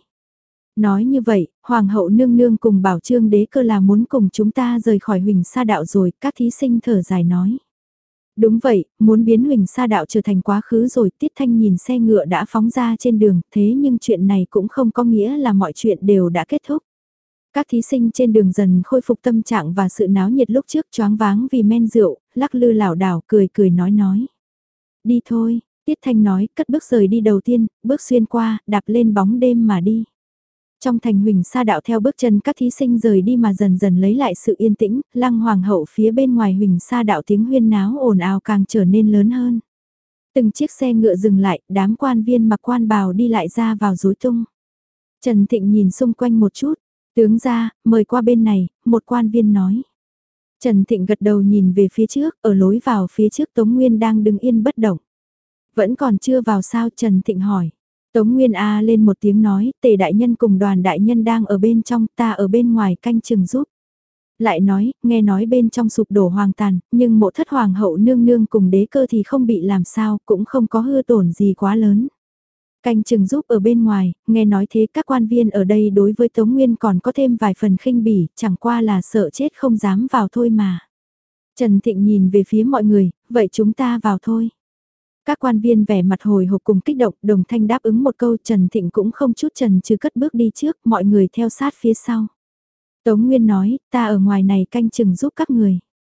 Nói như vậy, Hoàng hậu nương nương cùng bảo trương đế cơ là muốn cùng chúng ta rời khỏi Huỳnh Sa Đạo rồi, các thí sinh thở dài nói. Đúng vậy, muốn biến Huỳnh Sa Đạo trở thành quá khứ rồi. Tiết Thanh nhìn xe ngựa đã phóng ra trên đường, thế nhưng chuyện này cũng không có nghĩa là mọi chuyện đều đã kết thúc. Các thí sinh trên đường dần khôi phục tâm trạng và sự náo nhiệt lúc trước choáng váng vì men rượu, lắc lư lảo đảo cười cười nói nói. Đi thôi, Tiết Thanh nói, cất bước rời đi đầu tiên, bước xuyên qua, đạp lên bóng đêm mà đi. Trong thành Huỳnh Sa đạo theo bước chân các thí sinh rời đi mà dần dần lấy lại sự yên tĩnh, Lăng Hoàng hậu phía bên ngoài Huỳnh Sa đạo tiếng huyên náo ồn ào càng trở nên lớn hơn. Từng chiếc xe ngựa dừng lại, đám quan viên mặc quan bào đi lại ra vào rối tung. Trần Thịnh nhìn xung quanh một chút, tướng ra, mời qua bên này, một quan viên nói. Trần Thịnh gật đầu nhìn về phía trước, ở lối vào phía trước Tống Nguyên đang đứng yên bất động. Vẫn còn chưa vào sao, Trần Thịnh hỏi. Tống Nguyên A lên một tiếng nói, Tề đại nhân cùng đoàn đại nhân đang ở bên trong, ta ở bên ngoài canh chừng giúp. Lại nói, nghe nói bên trong sụp đổ hoàng tàn, nhưng mộ thất hoàng hậu nương nương cùng đế cơ thì không bị làm sao, cũng không có hư tổn gì quá lớn. Canh chừng giúp ở bên ngoài, nghe nói thế các quan viên ở đây đối với Tống Nguyên còn có thêm vài phần khinh bỉ, chẳng qua là sợ chết không dám vào thôi mà. Trần Thịnh nhìn về phía mọi người, vậy chúng ta vào thôi. Các quan viên vẻ mặt hồi hộp cùng kích động, đồng thanh đáp ứng một câu, Trần Thịnh cũng không chút chần chừ cất bước đi trước, mọi người theo sát phía sau. Tống Nguyên nói, ta ở ngoài này canh chừng giúp các người.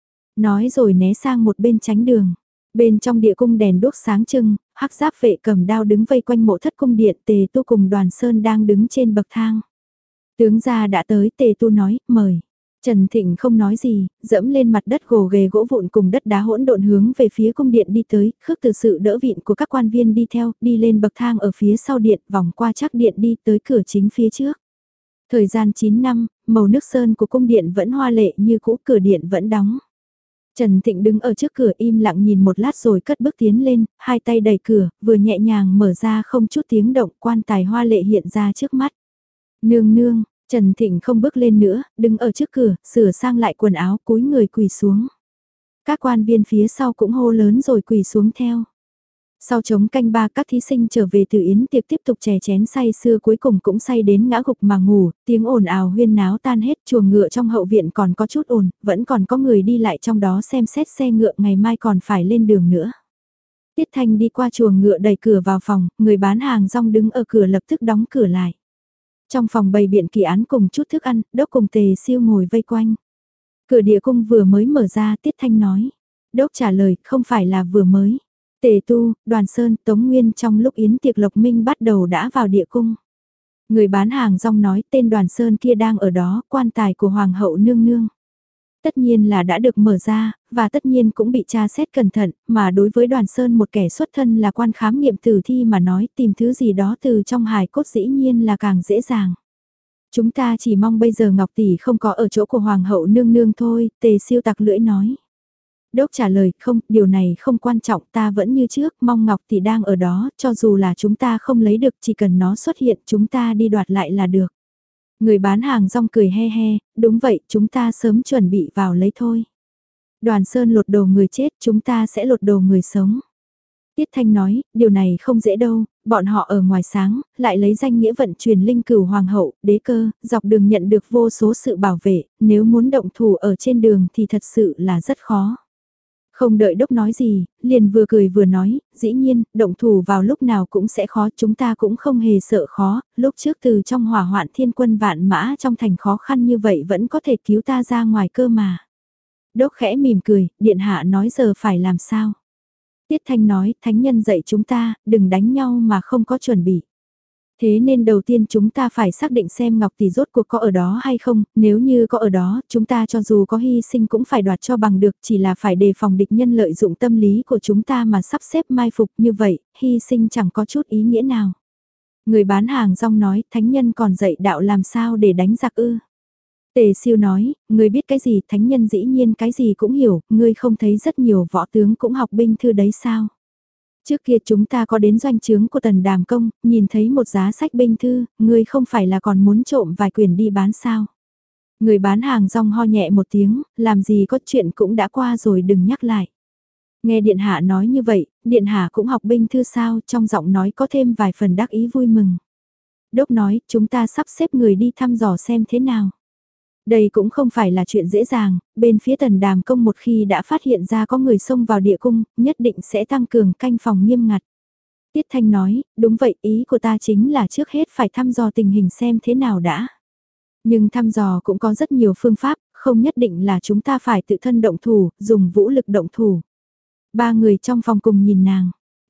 Nói rồi né sang một bên tránh đường. Bên trong địa cung đèn đốt sáng trưng, hắc giáp vệ cầm đao đứng vây quanh mộ thất cung điện, Tề Tu cùng Đoàn Sơn đang đứng trên bậc thang. Tướng gia đã tới, Tề Tu nói, mời. Trần Thịnh không nói gì, dẫm lên mặt đất gồ ghề gỗ vụn cùng đất đá hỗn độn hướng về phía cung điện đi tới, khước từ sự đỡ vịn của các quan viên đi theo, đi lên bậc thang ở phía sau điện, vòng qua chắc điện đi tới cửa chính phía trước. Thời gian chín năm, màu nước sơn của cung điện vẫn hoa lệ như cũ, cửa điện vẫn đóng. Trần Thịnh đứng ở trước cửa im lặng nhìn một lát rồi cất bước tiến lên, hai tay đẩy cửa, vừa nhẹ nhàng mở ra không chút tiếng động, quan tài hoa lệ hiện ra trước mắt. Nương nương, Trần Thịnh không bước lên nữa, đứng ở trước cửa, sửa sang lại quần áo, cúi người quỳ xuống. Các quan viên phía sau cũng hô lớn rồi quỳ xuống theo. Sau trống canh ba các thí sinh trở về từ yến tiệc tiếp tục chè chén say sưa cuối cùng cũng say đến ngã gục mà ngủ, tiếng ồn ào huyên náo tan hết, chuồng ngựa trong hậu viện còn có chút ồn, vẫn còn có người đi lại trong đó xem xét xe ngựa ngày mai còn phải lên đường nữa. Tiết Thanh đi qua chuồng ngựa đẩy cửa vào phòng, người bán hàng rong đứng ở cửa lập tức đóng cửa lại. Trong phòng bày biện kỳ án cùng chút thức ăn, Đốc cùng Tề Siêu ngồi vây quanh. Cửa địa cung vừa mới mở ra, Tiết Thanh nói. Đốc trả lời, không phải là vừa mới. Tề Tu, Đoàn Sơn, Tống Nguyên trong lúc yến tiệc Lộc Minh bắt đầu đã vào địa cung. Người bán hàng rong nói tên Đoàn Sơn kia đang ở đó, quan tài của Hoàng hậu nương nương. Tất nhiên là đã được mở ra, và tất nhiên cũng bị tra xét cẩn thận, mà đối với Đoàn Sơn một kẻ xuất thân là quan khám nghiệm tử thi mà nói tìm thứ gì đó từ trong hài cốt dĩ nhiên là càng dễ dàng. Chúng ta chỉ mong bây giờ Ngọc Tỷ không có ở chỗ của Hoàng hậu nương nương thôi, Tề Siêu tặc lưỡi nói. Đốc trả lời, không, điều này không quan trọng, ta vẫn như trước, mong Ngọc Tỷ đang ở đó, cho dù là chúng ta không lấy được, chỉ cần nó xuất hiện, chúng ta đi đoạt lại là được. Người bán hàng rong cười he he, đúng vậy, chúng ta sớm chuẩn bị vào lấy thôi. Đoàn Sơn lột đồ người chết, chúng ta sẽ lột đồ người sống. Tiết Thanh nói, điều này không dễ đâu, bọn họ ở ngoài sáng, lại lấy danh nghĩa vận chuyển linh cửu hoàng hậu, đế cơ, dọc đường nhận được vô số sự bảo vệ, nếu muốn động thủ ở trên đường thì thật sự là rất khó. Không đợi Đốc nói gì, liền vừa cười vừa nói, dĩ nhiên, động thủ vào lúc nào cũng sẽ khó, chúng ta cũng không hề sợ khó, lúc trước từ trong hỏa hoạn thiên quân vạn mã trong thành khó khăn như vậy vẫn có thể cứu ta ra ngoài cơ mà. Đốc khẽ mỉm cười, điện hạ nói giờ phải làm sao? Tiết Thanh nói, thánh nhân dạy chúng ta, đừng đánh nhau mà không có chuẩn bị. Thế nên đầu tiên chúng ta phải xác định xem Ngọc Tỷ rốt cuộc có ở đó hay không, nếu như có ở đó, chúng ta cho dù có hy sinh cũng phải đoạt cho bằng được, chỉ là phải đề phòng địch nhân lợi dụng tâm lý của chúng ta mà sắp xếp mai phục như vậy, hy sinh chẳng có chút ý nghĩa nào. Người bán hàng rong nói, thánh nhân còn dạy đạo làm sao để đánh giặc ư. Tề Siêu nói, ngươi biết cái gì, thánh nhân dĩ nhiên cái gì cũng hiểu, ngươi không thấy rất nhiều võ tướng cũng học binh thư đấy sao. Trước kia chúng ta có đến doanh trướng của Tần Đàm Công, nhìn thấy một giá sách binh thư, ngươi không phải là còn muốn trộm vài quyển đi bán sao. Người bán hàng rong ho nhẹ một tiếng, làm gì có chuyện cũng đã qua rồi đừng nhắc lại. Nghe Điện Hạ nói như vậy, Điện Hạ cũng học binh thư sao, trong giọng nói có thêm vài phần đắc ý vui mừng. Đốc nói, chúng ta sắp xếp người đi thăm dò xem thế nào. Đây cũng không phải là chuyện dễ dàng, bên phía Tần Đàm Công một khi đã phát hiện ra có người xông vào địa cung, nhất định sẽ tăng cường canh phòng nghiêm ngặt. Tiết Thanh nói, đúng vậy, ý của ta chính là trước hết phải thăm dò tình hình xem thế nào đã. Nhưng thăm dò cũng có rất nhiều phương pháp, không nhất định là chúng ta phải tự thân động thủ, dùng vũ lực động thủ. Ba người trong phòng cùng nhìn nàng.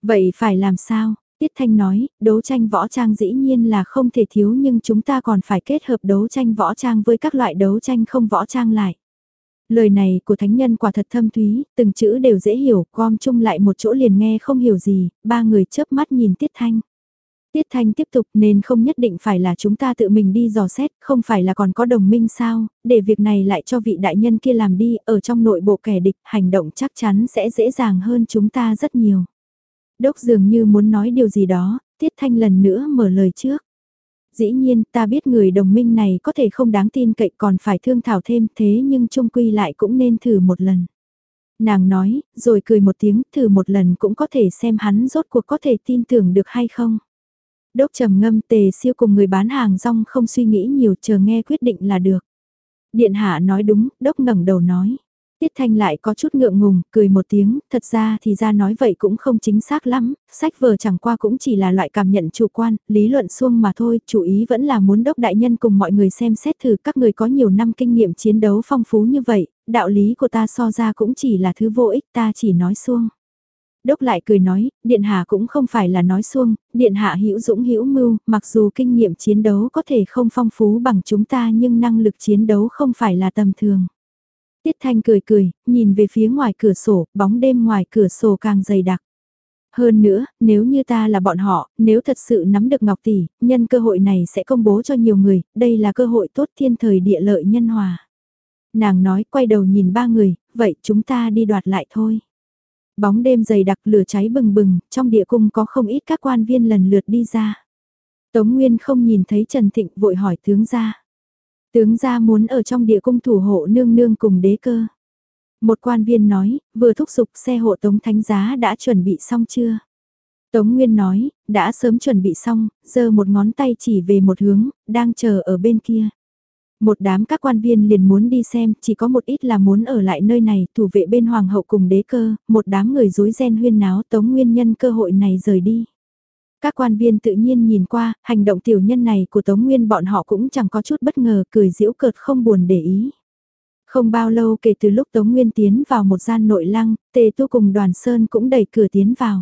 Vậy phải làm sao? Tiết Thanh nói, đấu tranh võ trang dĩ nhiên là không thể thiếu nhưng chúng ta còn phải kết hợp đấu tranh võ trang với các loại đấu tranh không võ trang lại. Lời này của thánh nhân quả thật thâm thúy, từng chữ đều dễ hiểu, gom chung lại một chỗ liền nghe không hiểu gì, ba người chớp mắt nhìn Tiết Thanh. Tiết Thanh tiếp tục nên không nhất định phải là chúng ta tự mình đi dò xét, không phải là còn có đồng minh sao, để việc này lại cho vị đại nhân kia làm đi, ở trong nội bộ kẻ địch, hành động chắc chắn sẽ dễ dàng hơn chúng ta rất nhiều. Đốc dường như muốn nói điều gì đó, Tiết Thanh lần nữa mở lời trước. Dĩ nhiên ta biết người đồng minh này có thể không đáng tin cậy còn phải thương thảo thêm thế nhưng chung quy lại cũng nên thử một lần. Nàng nói, rồi cười một tiếng thử một lần cũng có thể xem hắn rốt cuộc có thể tin tưởng được hay không. Đốc trầm ngâm Tề Siêu cùng người bán hàng rong không suy nghĩ nhiều chờ nghe quyết định là được. Điện hạ nói đúng, đốc ngẩng đầu nói. Tiết Thanh lại có chút ngượng ngùng, cười một tiếng, thật ra thì ra nói vậy cũng không chính xác lắm, sách vở chẳng qua cũng chỉ là loại cảm nhận chủ quan, lý luận xuông mà thôi, chủ ý vẫn là muốn đốc đại nhân cùng mọi người xem xét thử các người có nhiều năm kinh nghiệm chiến đấu phong phú như vậy, đạo lý của ta so ra cũng chỉ là thứ vô ích ta chỉ nói xuông. Đốc lại cười nói, Điện Hạ cũng không phải là nói xuông, Điện Hạ hữu dũng hữu mưu, mặc dù kinh nghiệm chiến đấu có thể không phong phú bằng chúng ta nhưng năng lực chiến đấu không phải là tầm thường. Tiết Thanh cười cười, nhìn về phía ngoài cửa sổ, bóng đêm ngoài cửa sổ càng dày đặc. Hơn nữa, nếu như ta là bọn họ, nếu thật sự nắm được Ngọc Tỷ, nhân cơ hội này sẽ công bố cho nhiều người, đây là cơ hội tốt thiên thời địa lợi nhân hòa. Nàng nói quay đầu nhìn ba người, vậy chúng ta đi đoạt lại thôi. Bóng đêm dày đặc lửa cháy bừng bừng, trong địa cung có không ít các quan viên lần lượt đi ra. Tống Nguyên không nhìn thấy Trần Thịnh vội hỏi tướng gia. Tướng gia muốn ở trong địa cung thủ hộ nương nương cùng đế cơ. Một quan viên nói, vừa thúc giục xe hộ Tống Thánh Giá đã chuẩn bị xong chưa? Tống Nguyên nói, đã sớm chuẩn bị xong, giơ một ngón tay chỉ về một hướng, đang chờ ở bên kia. Một đám các quan viên liền muốn đi xem, chỉ có một ít là muốn ở lại nơi này, thủ vệ bên hoàng hậu cùng đế cơ, một đám người rối ren huyên náo Tống Nguyên nhân cơ hội này rời đi. Các quan viên tự nhiên nhìn qua, hành động tiểu nhân này của Tống Nguyên bọn họ cũng chẳng có chút bất ngờ, cười giễu cợt không buồn để ý. Không bao lâu kể từ lúc Tống Nguyên tiến vào một gian nội lăng, Tề Tu cùng Đoàn Sơn cũng đẩy cửa tiến vào.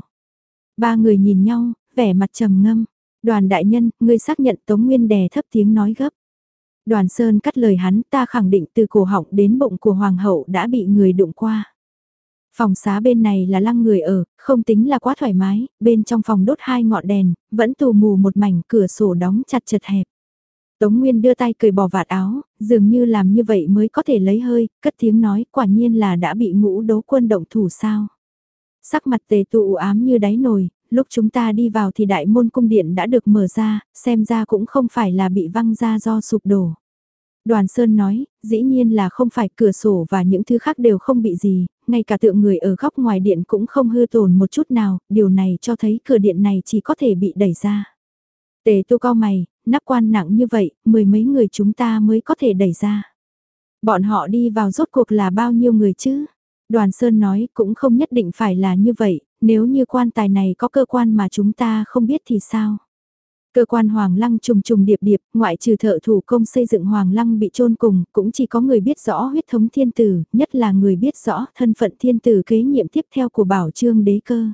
Ba người nhìn nhau, vẻ mặt trầm ngâm. Đoàn đại nhân, ngươi xác nhận Tống Nguyên đè thấp tiếng nói gấp. Đoàn Sơn cắt lời hắn, ta khẳng định từ cổ họng đến bụng của Hoàng hậu đã bị người đụng qua. Phòng xá bên này là lăng người ở, không tính là quá thoải mái, bên trong phòng đốt hai ngọn đèn, vẫn tù mù một mảnh cửa sổ đóng chặt chật hẹp. Tống Nguyên đưa tay cởi bỏ vạt áo, dường như làm như vậy mới có thể lấy hơi, cất tiếng nói quả nhiên là đã bị ngũ đấu quân động thủ sao. Sắc mặt Tề Tu u ám như đáy nồi, lúc chúng ta đi vào thì đại môn cung điện đã được mở ra, xem ra cũng không phải là bị văng ra do sụp đổ. Đoàn Sơn nói, dĩ nhiên là không phải, cửa sổ và những thứ khác đều không bị gì, ngay cả tượng người ở góc ngoài điện cũng không hư tổn một chút nào, điều này cho thấy cửa điện này chỉ có thể bị đẩy ra. Tề Tu cau mày, nắp quan nặng như vậy, mười mấy người chúng ta mới có thể đẩy ra. Bọn họ đi vào rốt cuộc là bao nhiêu người chứ? Đoàn Sơn nói cũng không nhất định phải là như vậy, nếu như quan tài này có cơ quan mà chúng ta không biết thì sao? Cơ quan Hoàng Lăng trùng trùng điệp điệp, ngoại trừ thợ thủ công xây dựng Hoàng Lăng bị chôn cùng, cũng chỉ có người biết rõ huyết thống thiên tử, nhất là người biết rõ thân phận thiên tử kế nhiệm tiếp theo của Bảo Chương đế cơ.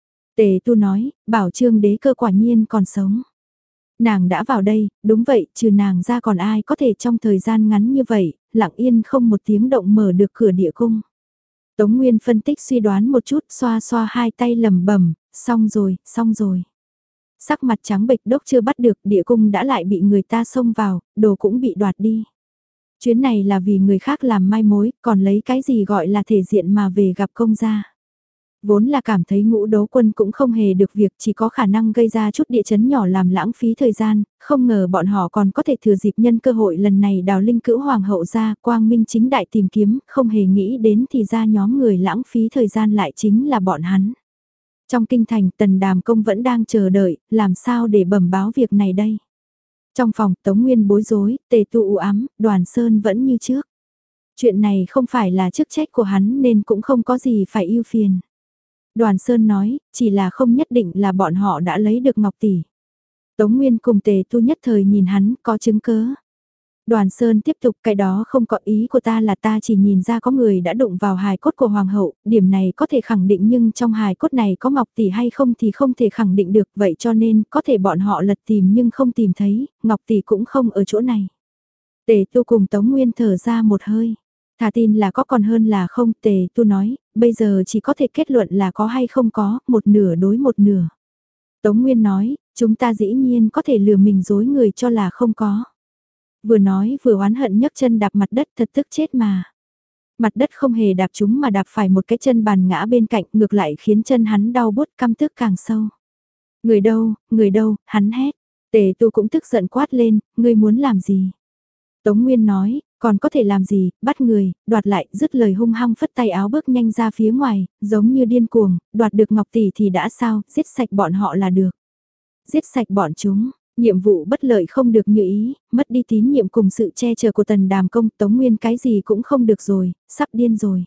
Tề Tu nói, Bảo Chương đế cơ quả nhiên còn sống. Nàng đã vào đây, đúng vậy, trừ nàng ra còn ai có thể trong thời gian ngắn như vậy, lặng yên không một tiếng động mở được cửa địa cung. Tống Nguyên phân tích suy đoán một chút, xoa xoa hai tay lầm bẩm, xong rồi, xong rồi. Sắc mặt trắng bệch đốc chưa bắt được, địa cung đã lại bị người ta xông vào, đồ cũng bị đoạt đi. Chuyến này là vì người khác làm mai mối, còn lấy cái gì gọi là thể diện mà về gặp công gia. Vốn là cảm thấy ngũ đấu quân cũng không hề được việc, chỉ có khả năng gây ra chút địa chấn nhỏ làm lãng phí thời gian, không ngờ bọn họ còn có thể thừa dịp nhân cơ hội lần này đào linh cữu hoàng hậu ra, quang minh chính đại tìm kiếm, không hề nghĩ đến thì ra nhóm người lãng phí thời gian lại chính là bọn hắn. Trong kinh thành Tần Đàm Công vẫn đang chờ đợi, làm sao để bẩm báo việc này đây? Trong phòng Tống Nguyên bối rối, Tề Tu u ám, Đoàn Sơn vẫn như trước. Chuyện này không phải là chức trách của hắn nên cũng không có gì phải ưu phiền. Đoàn Sơn nói, chỉ là không nhất định là bọn họ đã lấy được Ngọc Tỷ. Tống Nguyên cùng Tề Tu nhất thời nhìn hắn, có chứng cớ. Đoàn Sơn tiếp tục, cái đó không có, ý của ta là ta chỉ nhìn ra có người đã đụng vào hài cốt của hoàng hậu, điểm này có thể khẳng định nhưng trong hài cốt này có Ngọc Tỷ hay không thì không thể khẳng định được, vậy cho nên có thể bọn họ lật tìm nhưng không tìm thấy, Ngọc Tỷ cũng không ở chỗ này. Tề Tu cùng Tống Nguyên thở ra một hơi, thà tin là có còn hơn là không, Tề Tu nói, bây giờ chỉ có thể kết luận là có hay không có, một nửa đối một nửa. Tống Nguyên nói, chúng ta dĩ nhiên có thể lừa mình dối người cho là không có. Vừa nói vừa oán hận nhấc chân đạp mặt đất, thật tức chết mà. Mặt đất không hề đạp chúng mà đạp phải một cái chân bàn ngã bên cạnh, ngược lại khiến chân hắn đau bút, căm tức càng sâu. Người đâu, người đâu, hắn hét. Tề Tu cũng tức giận quát lên, ngươi muốn làm gì? Tống Nguyên nói, còn có thể làm gì, bắt người, đoạt lại, dứt lời hung hăng phất tay áo bước nhanh ra phía ngoài, giống như điên cuồng, đoạt được Ngọc Tỷ thì đã sao, giết sạch bọn họ là được. Giết sạch bọn chúng. Nhiệm vụ bất lợi không được như ý, mất đi tín nhiệm cùng sự che chở của Tần Đàm Công, Tống Nguyên cái gì cũng không được rồi, sắp điên rồi.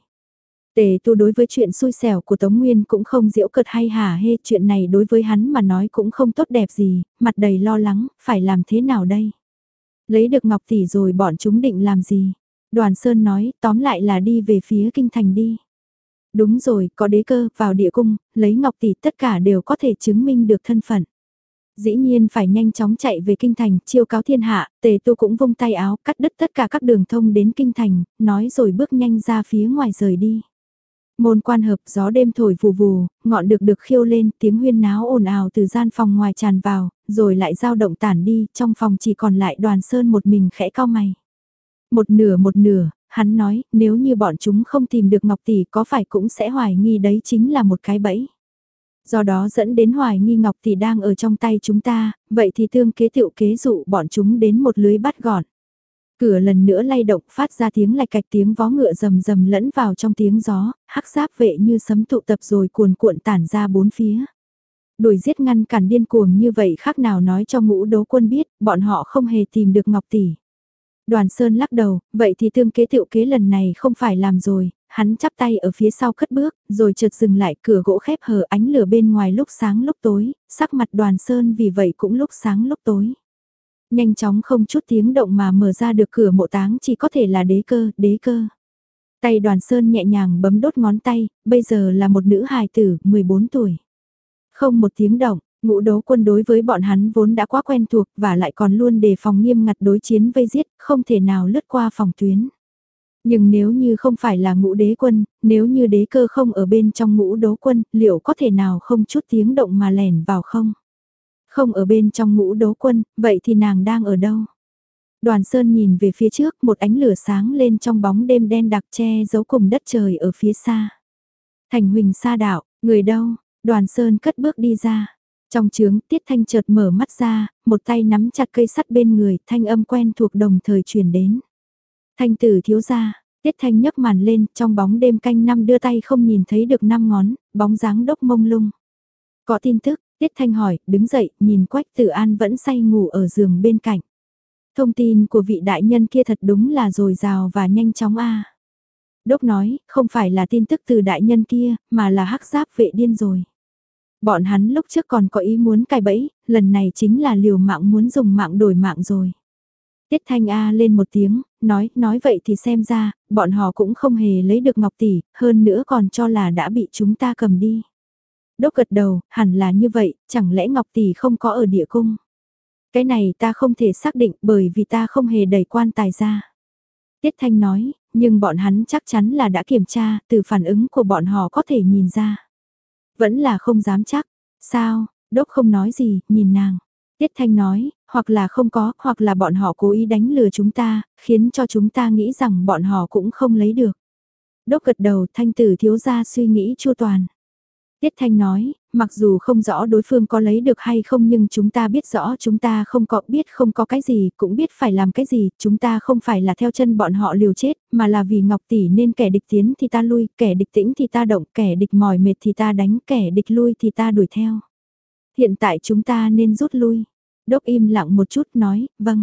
Tề Tu đối với chuyện xui xẻo của Tống Nguyên cũng không giễu cợt hay hả hê, chuyện này đối với hắn mà nói cũng không tốt đẹp gì, mặt đầy lo lắng, phải làm thế nào đây? Lấy được Ngọc Tỷ rồi bọn chúng định làm gì? Đoàn Sơn nói, tóm lại là đi về phía kinh thành đi. Đúng rồi, có đế cơ, vào địa cung, lấy Ngọc Tỷ tất cả đều có thể chứng minh được thân phận. Dĩ nhiên phải nhanh chóng chạy về kinh thành, chiêu cáo thiên hạ, Tề Tu cũng vung tay áo, cắt đứt tất cả các đường thông đến kinh thành, nói rồi bước nhanh ra phía ngoài rời đi. Môn quan hợp, gió đêm thổi vù vù, ngọn được được khiêu lên, tiếng huyên náo ồn ào từ gian phòng ngoài tràn vào, rồi lại dao động tản đi, trong phòng chỉ còn lại Đoàn Sơn một mình khẽ cau mày. Một nửa một nửa, hắn nói, nếu như bọn chúng không tìm được Ngọc Tỷ có phải cũng sẽ hoài nghi đấy chính là một cái bẫy. Do đó dẫn đến hoài nghi Ngọc Tỷ đang ở trong tay chúng ta, vậy thì tương kế tiệu kế dụ bọn chúng đến một lưới bắt gọn. Cửa lần nữa lay động phát ra tiếng lạch cạch, tiếng vó ngựa rầm rầm lẫn vào trong tiếng gió, hắc giáp vệ như sấm tụ tập rồi cuồn cuộn tản ra bốn phía. Đuổi giết ngăn cản điên cuồng như vậy khác nào nói cho Ngũ Đấu Quân biết, bọn họ không hề tìm được Ngọc Tỷ. Đoàn Sơn lắc đầu, vậy thì tương kế tiệu kế lần này không phải làm rồi, hắn chắp tay ở phía sau cất bước, rồi chợt dừng lại, cửa gỗ khép hờ, ánh lửa bên ngoài lúc sáng lúc tối, sắc mặt Đoàn Sơn vì vậy cũng lúc sáng lúc tối. Nhanh chóng không chút tiếng động mà mở ra được cửa mộ táng, chỉ có thể là đế cơ, đế cơ. Tay Đoàn Sơn nhẹ nhàng bấm đốt ngón tay, bây giờ là một nữ hài tử, mười bốn tuổi. Không một tiếng động, Ngũ Đấu Quân đối với bọn hắn vốn đã quá quen thuộc và lại còn luôn đề phòng nghiêm ngặt đối chiến vây giết, không thể nào lướt qua phòng tuyến. Nhưng nếu như không phải là Ngũ Đế Quân, nếu như đế cơ không ở bên trong Ngũ Đấu Quân, liệu có thể nào không chút tiếng động mà lẻn vào không? Không ở bên trong Ngũ Đấu Quân, vậy thì nàng đang ở đâu? Đoàn Sơn nhìn về phía trước, một ánh lửa sáng lên trong bóng đêm đen đặc che giấu cùng đất trời ở phía xa. Thành Huỳnh Sa đạo, người đâu? Đoàn Sơn cất bước đi ra. Trong trướng, Tiết Thanh chợt mở mắt ra, một tay nắm chặt cây sắt bên người, thanh âm quen thuộc đồng thời truyền đến. Thanh tử thiếu gia, Tiết Thanh nhấc màn lên, trong bóng đêm canh năm đưa tay không nhìn thấy được năm ngón, bóng dáng đốc mông lung. Có tin tức, Tiết Thanh hỏi, đứng dậy, nhìn Quách Tử An vẫn say ngủ ở giường bên cạnh. Thông tin của vị đại nhân kia thật đúng là dồi dào và nhanh chóng a. Đốc nói, không phải là tin tức từ đại nhân kia, mà là hắc giáp vệ điên rồi. Bọn hắn lúc trước còn có ý muốn cài bẫy, lần này chính là liều mạng muốn dùng mạng đổi mạng rồi. Tiết Thanh A lên một tiếng, nói, nói vậy thì xem ra, bọn họ cũng không hề lấy được Ngọc Tỷ, hơn nữa còn cho là đã bị chúng ta cầm đi. Đốc gật đầu, hẳn là như vậy, chẳng lẽ Ngọc Tỷ không có ở địa cung? Cái này ta không thể xác định bởi vì ta không hề đẩy quan tài ra. Tiết Thanh nói, nhưng bọn hắn chắc chắn là đã kiểm tra, từ phản ứng của bọn họ có thể nhìn ra. Vẫn là không dám chắc. Sao? Đốc không nói gì, nhìn nàng. Tiết Thanh nói, hoặc là không có, hoặc là bọn họ cố ý đánh lừa chúng ta, khiến cho chúng ta nghĩ rằng bọn họ cũng không lấy được. Đốc gật đầu, Thanh tử thiếu gia suy nghĩ chu toàn. Tiết Thanh nói, mặc dù không rõ đối phương có lấy được hay không nhưng chúng ta biết rõ chúng ta không có, biết không có cái gì, cũng biết phải làm cái gì, chúng ta không phải là theo chân bọn họ liều chết, mà là vì Ngọc Tỷ nên kẻ địch tiến thì ta lui, kẻ địch tĩnh thì ta động, kẻ địch mỏi mệt thì ta đánh, kẻ địch lui thì ta đuổi theo. Hiện tại chúng ta nên rút lui. Đốc im lặng một chút nói, vâng.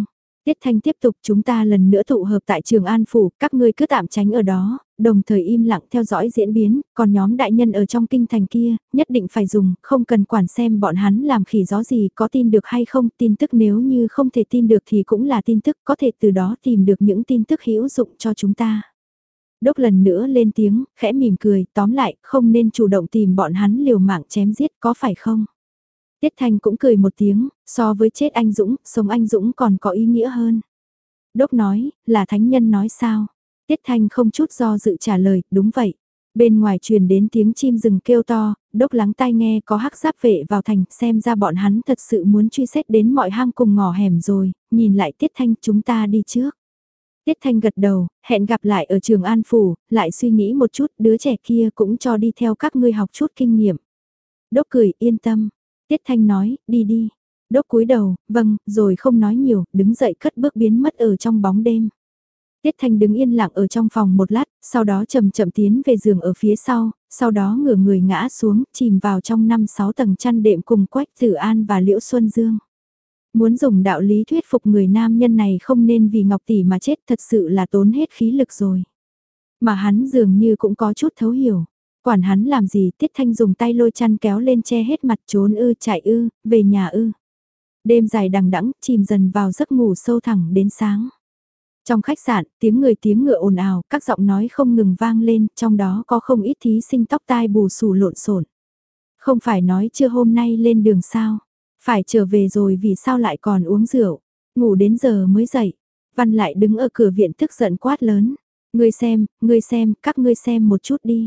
Tiết Thanh tiếp tục, chúng ta lần nữa tụ hợp tại Trường An Phủ, các ngươi cứ tạm tránh ở đó, đồng thời im lặng theo dõi diễn biến, còn nhóm đại nhân ở trong kinh thành kia, nhất định phải dùng, không cần quản xem bọn hắn làm khỉ gió gì, có tin được hay không, tin tức nếu như không thể tin được thì cũng là tin tức, có thể từ đó tìm được những tin tức hữu dụng cho chúng ta. Đốc lần nữa lên tiếng, khẽ mỉm cười, tóm lại, không nên chủ động tìm bọn hắn liều mạng chém giết, có phải không? Tiết Thanh cũng cười một tiếng, so với chết anh Dũng, sống anh Dũng còn có ý nghĩa hơn. Đốc nói, là thánh nhân nói sao? Tiết Thanh không chút do dự trả lời, đúng vậy. Bên ngoài truyền đến tiếng chim rừng kêu to, Đốc lắng tai nghe có hắc giáp vệ vào thành, xem ra bọn hắn thật sự muốn truy xét đến mọi hang cùng ngõ hẻm rồi, nhìn lại Tiết Thanh chúng ta đi trước. Tiết Thanh gật đầu, hẹn gặp lại ở Trường An Phủ, lại suy nghĩ một chút, đứa trẻ kia cũng cho đi theo các ngươi học chút kinh nghiệm. Đốc cười, yên tâm. Tiết Thanh nói, đi đi. Đốc cúi đầu, vâng, rồi không nói nhiều, đứng dậy cất bước biến mất ở trong bóng đêm. Tiết Thanh đứng yên lặng ở trong phòng một lát, sau đó chậm chậm tiến về giường ở phía sau, sau đó ngửa người ngã xuống, chìm vào trong năm sáu tầng chăn đệm cùng Quách Tử An và Liễu Xuân Dương. Muốn dùng đạo lý thuyết phục người nam nhân này không nên vì Ngọc Tỷ mà chết thật sự là tốn hết khí lực rồi. Mà hắn dường như cũng có chút thấu hiểu. Quản hắn làm gì, Tiết Thanh dùng tay lôi chăn kéo lên che hết mặt, trốn ư, chạy ư, về nhà ư. Đêm dài đằng đẵng, chìm dần vào giấc ngủ sâu thẳng đến sáng. Trong khách sạn, tiếng người tiếng ngựa ồn ào, các giọng nói không ngừng vang lên, trong đó có không ít thí sinh tóc tai bù xù lộn xộn. Không phải nói chưa hôm nay lên đường sao? Phải trở về rồi vì sao lại còn uống rượu? Ngủ đến giờ mới dậy. Văn lại đứng ở cửa viện tức giận quát lớn. Ngươi xem, ngươi xem, các ngươi xem một chút đi.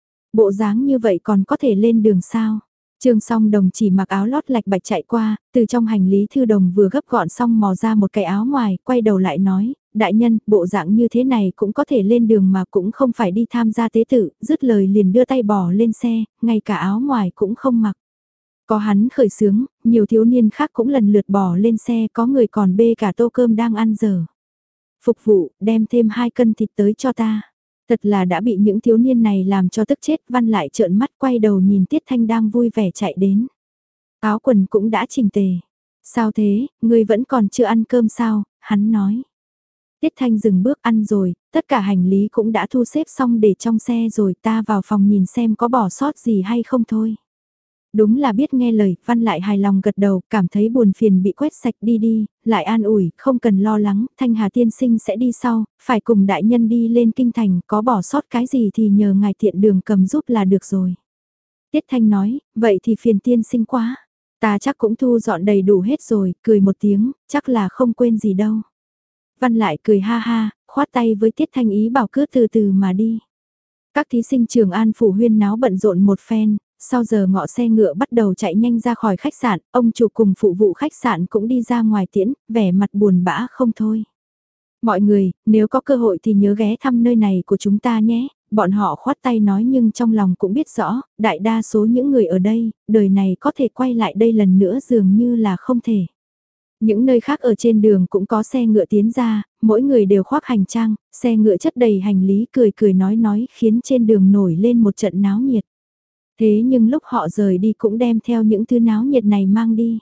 Bộ dáng như vậy còn có thể lên đường sao? Trương Song Đồng chỉ mặc áo lót lạch bạch chạy qua, từ trong hành lý thư đồng vừa gấp gọn xong mò ra một cái áo ngoài, quay đầu lại nói, đại nhân, bộ dạng như thế này cũng có thể lên đường mà cũng không phải đi tham gia tế tự, dứt lời liền đưa tay bỏ lên xe, ngay cả áo ngoài cũng không mặc. Có hắn khởi sướng, nhiều thiếu niên khác cũng lần lượt bỏ lên xe, có người còn bê cả tô cơm đang ăn dở. Phục vụ, đem thêm hai cân thịt tới cho ta. Thật là đã bị những thiếu niên này làm cho tức chết, Văn lại trợn mắt quay đầu nhìn Tiết Thanh đang vui vẻ chạy đến. Áo quần cũng đã chỉnh tề. Sao thế, ngươi vẫn còn chưa ăn cơm sao, hắn nói. Tiết Thanh dừng bước ăn rồi, tất cả hành lý cũng đã thu xếp xong để trong xe rồi, ta vào phòng nhìn xem có bỏ sót gì hay không thôi. Đúng là biết nghe lời, Văn lại hài lòng gật đầu, cảm thấy buồn phiền bị quét sạch đi đi, lại an ủi, không cần lo lắng, Thanh Hà tiên sinh sẽ đi sau, phải cùng đại nhân đi lên kinh thành, có bỏ sót cái gì thì nhờ ngài tiện đường cầm giúp là được rồi. Tiết Thanh nói, vậy thì phiền tiên sinh quá, ta chắc cũng thu dọn đầy đủ hết rồi, cười một tiếng, chắc là không quên gì đâu. Văn lại cười ha ha, khoát tay với Tiết Thanh ý bảo cứ từ từ mà đi. Các thí sinh Trường An Phủ huyên náo bận rộn một phen. Sau giờ ngọ xe ngựa bắt đầu chạy nhanh ra khỏi khách sạn, ông chủ cùng phụ vụ khách sạn cũng đi ra ngoài tiễn, vẻ mặt buồn bã không thôi. Mọi người, nếu có cơ hội thì nhớ ghé thăm nơi này của chúng ta nhé, bọn họ khoát tay nói nhưng trong lòng cũng biết rõ, đại đa số những người ở đây, đời này có thể quay lại đây lần nữa dường như là không thể. Những nơi khác ở trên đường cũng có xe ngựa tiến ra, mỗi người đều khoác hành trang, xe ngựa chất đầy hành lý cười cười nói nói khiến trên đường nổi lên một trận náo nhiệt. Thế nhưng lúc họ rời đi cũng đem theo những thứ náo nhiệt này mang đi.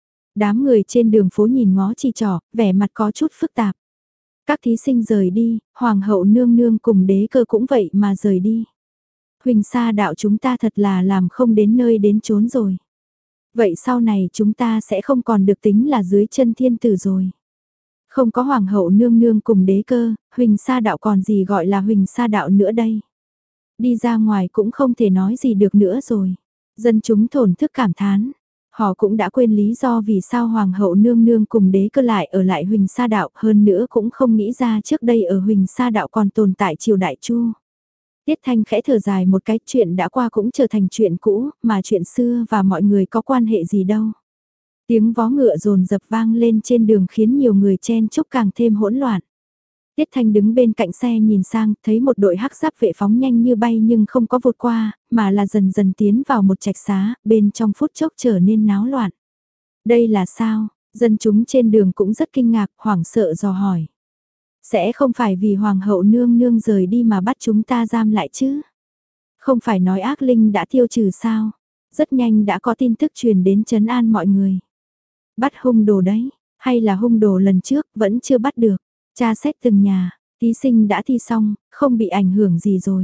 Đám người trên đường phố nhìn ngó chỉ trỏ, vẻ mặt có chút phức tạp. Các thí sinh rời đi, hoàng hậu nương nương cùng đế cơ cũng vậy mà rời đi. Huỳnh Sa đạo chúng ta thật là làm không đến nơi đến chốn rồi. Vậy sau này chúng ta sẽ không còn được tính là dưới chân thiên tử rồi. Không có hoàng hậu nương nương cùng đế cơ, Huỳnh Sa đạo còn gì gọi là Huỳnh Sa đạo nữa đây. Đi ra ngoài cũng không thể nói gì được nữa rồi. Dân chúng thổn thức cảm thán. Họ cũng đã quên lý do vì sao Hoàng hậu nương nương cùng đế cơ lại ở lại Huỳnh Sa đạo, hơn nữa cũng không nghĩ ra trước đây ở Huỳnh Sa đạo còn tồn tại triều đại Chu. Tiết Thanh khẽ thở dài một cái, chuyện đã qua cũng trở thành chuyện cũ, mà chuyện xưa và mọi người có quan hệ gì đâu. Tiếng vó ngựa rồn dập vang lên trên đường khiến nhiều người chen chúc càng thêm hỗn loạn. Tiết Thanh đứng bên cạnh xe nhìn sang, thấy một đội hắc giáp vệ phóng nhanh như bay nhưng không có vụt qua, mà là dần dần tiến vào một trạch xá, bên trong phút chốc trở nên náo loạn. Đây là sao? Dân chúng trên đường cũng rất kinh ngạc, hoảng sợ dò hỏi. Sẽ không phải vì hoàng hậu nương nương rời đi mà bắt chúng ta giam lại chứ? Không phải nói ác linh đã tiêu trừ sao? Rất nhanh đã có tin tức truyền đến trấn an mọi người. Bắt hung đồ đấy. Hay là hung đồ lần trước vẫn chưa bắt được, tra xét từng nhà, thí sinh đã thi xong, không bị ảnh hưởng gì rồi.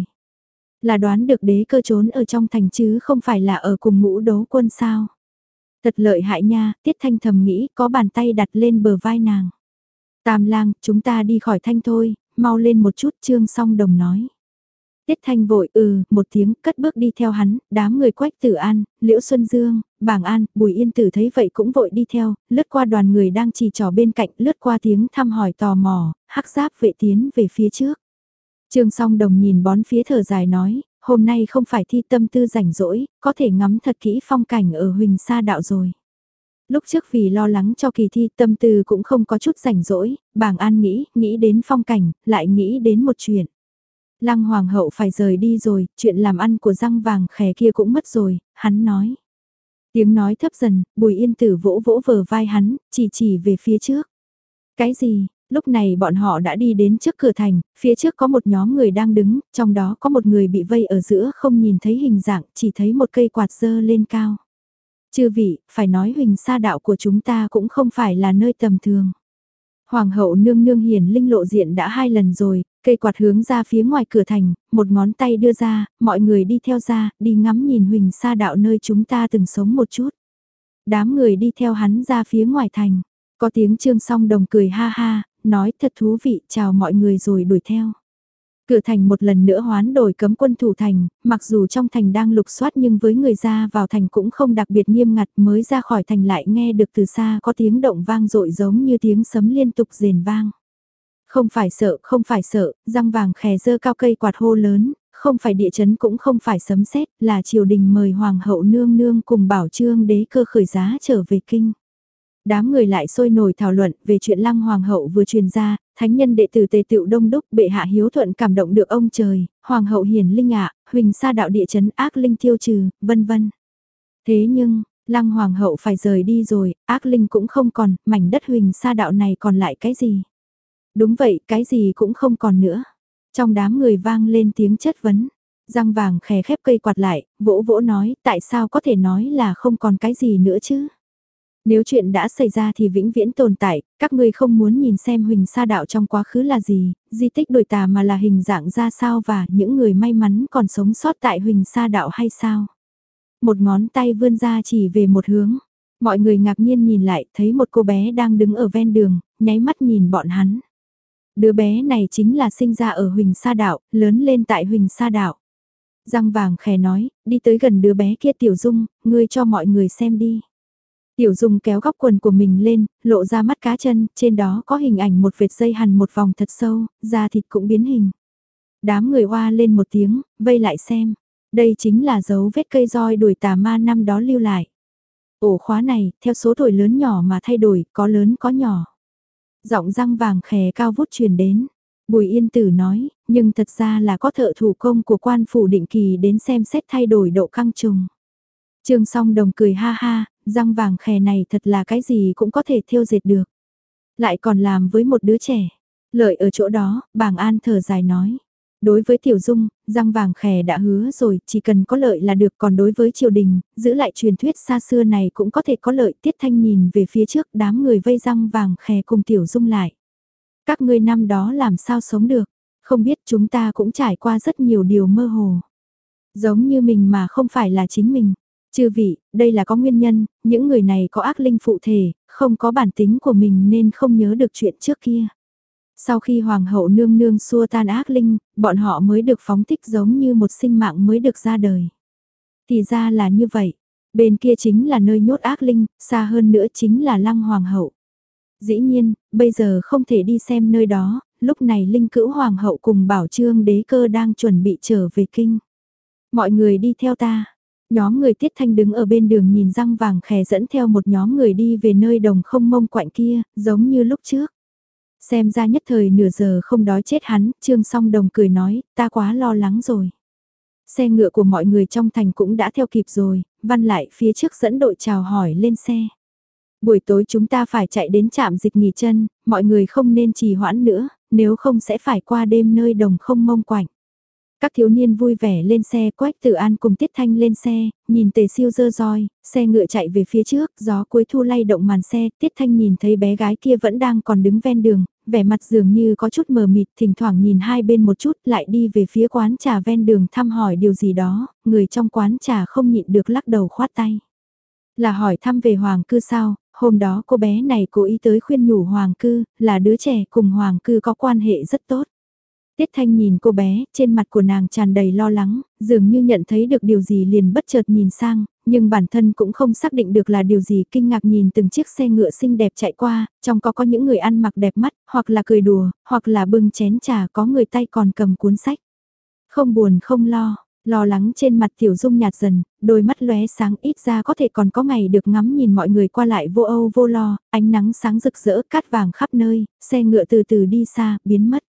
Là đoán được đế cơ trốn ở trong thành chứ không phải là ở cùng ngũ đấu quân sao. Thật lợi hại nha, Tiết Thanh thầm nghĩ có bàn tay đặt lên bờ vai nàng. Tam lang, chúng ta đi khỏi thanh thôi, mau lên một chút, Trương Song Đồng nói. Tiết Thanh vội ừ, một tiếng, cất bước đi theo hắn, đám người Quách Tử An, Liễu Xuân Dương, Bàng An, Bùi Yên Tử thấy vậy cũng vội đi theo, lướt qua đoàn người đang chỉ trò bên cạnh, lướt qua tiếng thăm hỏi tò mò, hắc giáp vệ tiến về phía trước. Trương Song Đồng nhìn bón phía thở dài nói, hôm nay không phải thi tâm tư rảnh rỗi, có thể ngắm thật kỹ phong cảnh ở Huỳnh Sa Đạo rồi. Lúc trước vì lo lắng cho kỳ thi tâm tư cũng không có chút rảnh rỗi, Bàng An nghĩ, nghĩ đến phong cảnh, lại nghĩ đến một chuyện. Lăng Hoàng hậu phải rời đi rồi, chuyện làm ăn của răng vàng khè kia cũng mất rồi, hắn nói. Tiếng nói thấp dần, Bùi Yên Tử vỗ vỗ vờ vai hắn, chỉ chỉ về phía trước. Cái gì? Lúc này bọn họ đã đi đến trước cửa thành, phía trước có một nhóm người đang đứng, trong đó có một người bị vây ở giữa không nhìn thấy hình dạng, chỉ thấy một cây quạt dơ lên cao. Chư vị, phải nói Huỳnh Sa Đạo của chúng ta cũng không phải là nơi tầm thường. Hoàng hậu nương nương hiển linh lộ diện đã hai lần rồi, cây quạt hướng ra phía ngoài cửa thành, một ngón tay đưa ra, mọi người đi theo ra, đi ngắm nhìn Huỳnh Sa Đạo nơi chúng ta từng sống một chút. Đám người đi theo hắn ra phía ngoài thành, có tiếng Trương Song Đồng cười ha ha, nói thật thú vị, chào mọi người rồi đuổi theo. Cửa thành một lần nữa hoán đổi cấm quân thủ thành, mặc dù trong thành đang lục soát nhưng với người ra vào thành cũng không đặc biệt nghiêm ngặt, mới ra khỏi thành lại nghe được từ xa có tiếng động vang dội giống như tiếng sấm liên tục rền vang. Không phải sợ, không phải sợ, răng vàng khè dơ cao cây quạt hô lớn, không phải địa chấn cũng không phải sấm sét, là triều đình mời hoàng hậu nương nương cùng bảo trương đế cơ khởi giá trở về kinh. Đám người lại sôi nổi thảo luận về chuyện Lăng Hoàng hậu vừa truyền ra, thánh nhân đệ tử Tề Tựu đông đúc, bệ hạ hiếu thuận cảm động được ông trời, Hoàng hậu hiền linh ạ, Huỳnh Sa Đạo địa chấn ác linh tiêu trừ, vân vân. Thế nhưng, Lăng Hoàng hậu phải rời đi rồi, ác linh cũng không còn, mảnh đất Huỳnh Sa Đạo này còn lại cái gì? Đúng vậy, cái gì cũng không còn nữa. Trong đám người vang lên tiếng chất vấn. Răng vàng khè khép cây quạt lại, vỗ vỗ nói, tại sao có thể nói là không còn cái gì nữa chứ? Nếu chuyện đã xảy ra thì vĩnh viễn tồn tại, các ngươi không muốn nhìn xem Huỳnh Sa Đạo trong quá khứ là gì, di tích đồi tà mà là hình dạng ra sao và những người may mắn còn sống sót tại Huỳnh Sa Đạo hay sao? Một ngón tay vươn ra chỉ về một hướng. Mọi người ngạc nhiên nhìn lại, thấy một cô bé đang đứng ở ven đường, nháy mắt nhìn bọn hắn. Đứa bé này chính là sinh ra ở Huỳnh Sa Đạo, lớn lên tại Huỳnh Sa Đạo. Răng vàng khè nói, đi tới gần đứa bé kia Tiểu Dung, ngươi cho mọi người xem đi. Tiểu Dung kéo góc quần của mình lên, lộ ra mắt cá chân, trên đó có hình ảnh một vệt dây hằn một vòng thật sâu, da thịt cũng biến hình. Đám người oa lên một tiếng, vây lại xem. Đây chính là dấu vết cây roi đuổi tà ma năm đó lưu lại. Ổ khóa này, theo số tuổi lớn nhỏ mà thay đổi, có lớn có nhỏ. Giọng răng vàng khè cao vút truyền đến. Bùi Yên Tử nói, nhưng thật ra là có thợ thủ công của quan phủ định kỳ đến xem xét thay đổi độ căng trùng. Trương Song Đồng cười ha ha, răng vàng khè này thật là cái gì cũng có thể thêu dệt được. Lại còn làm với một đứa trẻ. Lợi ở chỗ đó, Bàng An thở dài nói. Đối với Tiểu Dung, răng vàng khè đã hứa rồi, chỉ cần có lợi là được. Còn đối với triều đình, giữ lại truyền thuyết xa xưa này cũng có thể có lợi. Tiết Thanh nhìn về phía trước, đám người vây răng vàng khè cùng Tiểu Dung lại. Các ngươi năm đó làm sao sống được, không biết chúng ta cũng trải qua rất nhiều điều mơ hồ. Giống như mình mà không phải là chính mình. Chư vị, đây là có nguyên nhân, những người này có ác linh phụ thể, không có bản tính của mình nên không nhớ được chuyện trước kia. Sau khi Hoàng hậu nương nương xua tan ác linh, bọn họ mới được phóng thích giống như một sinh mạng mới được ra đời. Thì ra là như vậy, bên kia chính là nơi nhốt ác linh, xa hơn nữa chính là Lăng Hoàng hậu. Dĩ nhiên, bây giờ không thể đi xem nơi đó, lúc này Linh Cữu Hoàng hậu cùng Bảo Trương đế cơ đang chuẩn bị trở về kinh. Mọi người đi theo ta. Nhóm người Tiết Thanh đứng ở bên đường nhìn răng vàng khè dẫn theo một nhóm người đi về nơi đồng không mông quạnh kia, giống như lúc trước. Xem ra nhất thời nửa giờ không đói chết hắn, Trương Song Đồng cười nói, ta quá lo lắng rồi. Xe ngựa của mọi người trong thành cũng đã theo kịp rồi, văn lại phía trước dẫn đội chào hỏi lên xe. Buổi tối chúng ta phải chạy đến trạm dịch nghỉ chân, mọi người không nên trì hoãn nữa, nếu không sẽ phải qua đêm nơi đồng không mông quạnh. Các thiếu niên vui vẻ lên xe, Quách Tử An cùng Tiết Thanh lên xe, nhìn Tề Siêu giơ roi, xe ngựa chạy về phía trước, gió cuối thu lay động màn xe, Tiết Thanh nhìn thấy bé gái kia vẫn đang còn đứng ven đường, vẻ mặt dường như có chút mờ mịt, thỉnh thoảng nhìn hai bên một chút, lại đi về phía quán trà ven đường thăm hỏi điều gì đó, người trong quán trà không nhịn được lắc đầu khoát tay. Là hỏi thăm về Hoàng Cư sao, hôm đó cô bé này cố ý tới khuyên nhủ Hoàng Cư, là đứa trẻ cùng Hoàng Cư có quan hệ rất tốt. Tiết Thanh nhìn cô bé, trên mặt của nàng tràn đầy lo lắng, dường như nhận thấy được điều gì liền bất chợt nhìn sang, nhưng bản thân cũng không xác định được là điều gì, kinh ngạc nhìn từng chiếc xe ngựa xinh đẹp chạy qua, trong có có những người ăn mặc đẹp mắt, hoặc là cười đùa, hoặc là bưng chén trà, có người tay còn cầm cuốn sách. Không buồn không lo, lo lắng trên mặt Tiểu Dung nhạt dần, đôi mắt lóe sáng, ít ra có thể còn có ngày được ngắm nhìn mọi người qua lại vô âu vô lo, ánh nắng sáng rực rỡ, cát vàng khắp nơi, xe ngựa từ từ đi xa, biến mất.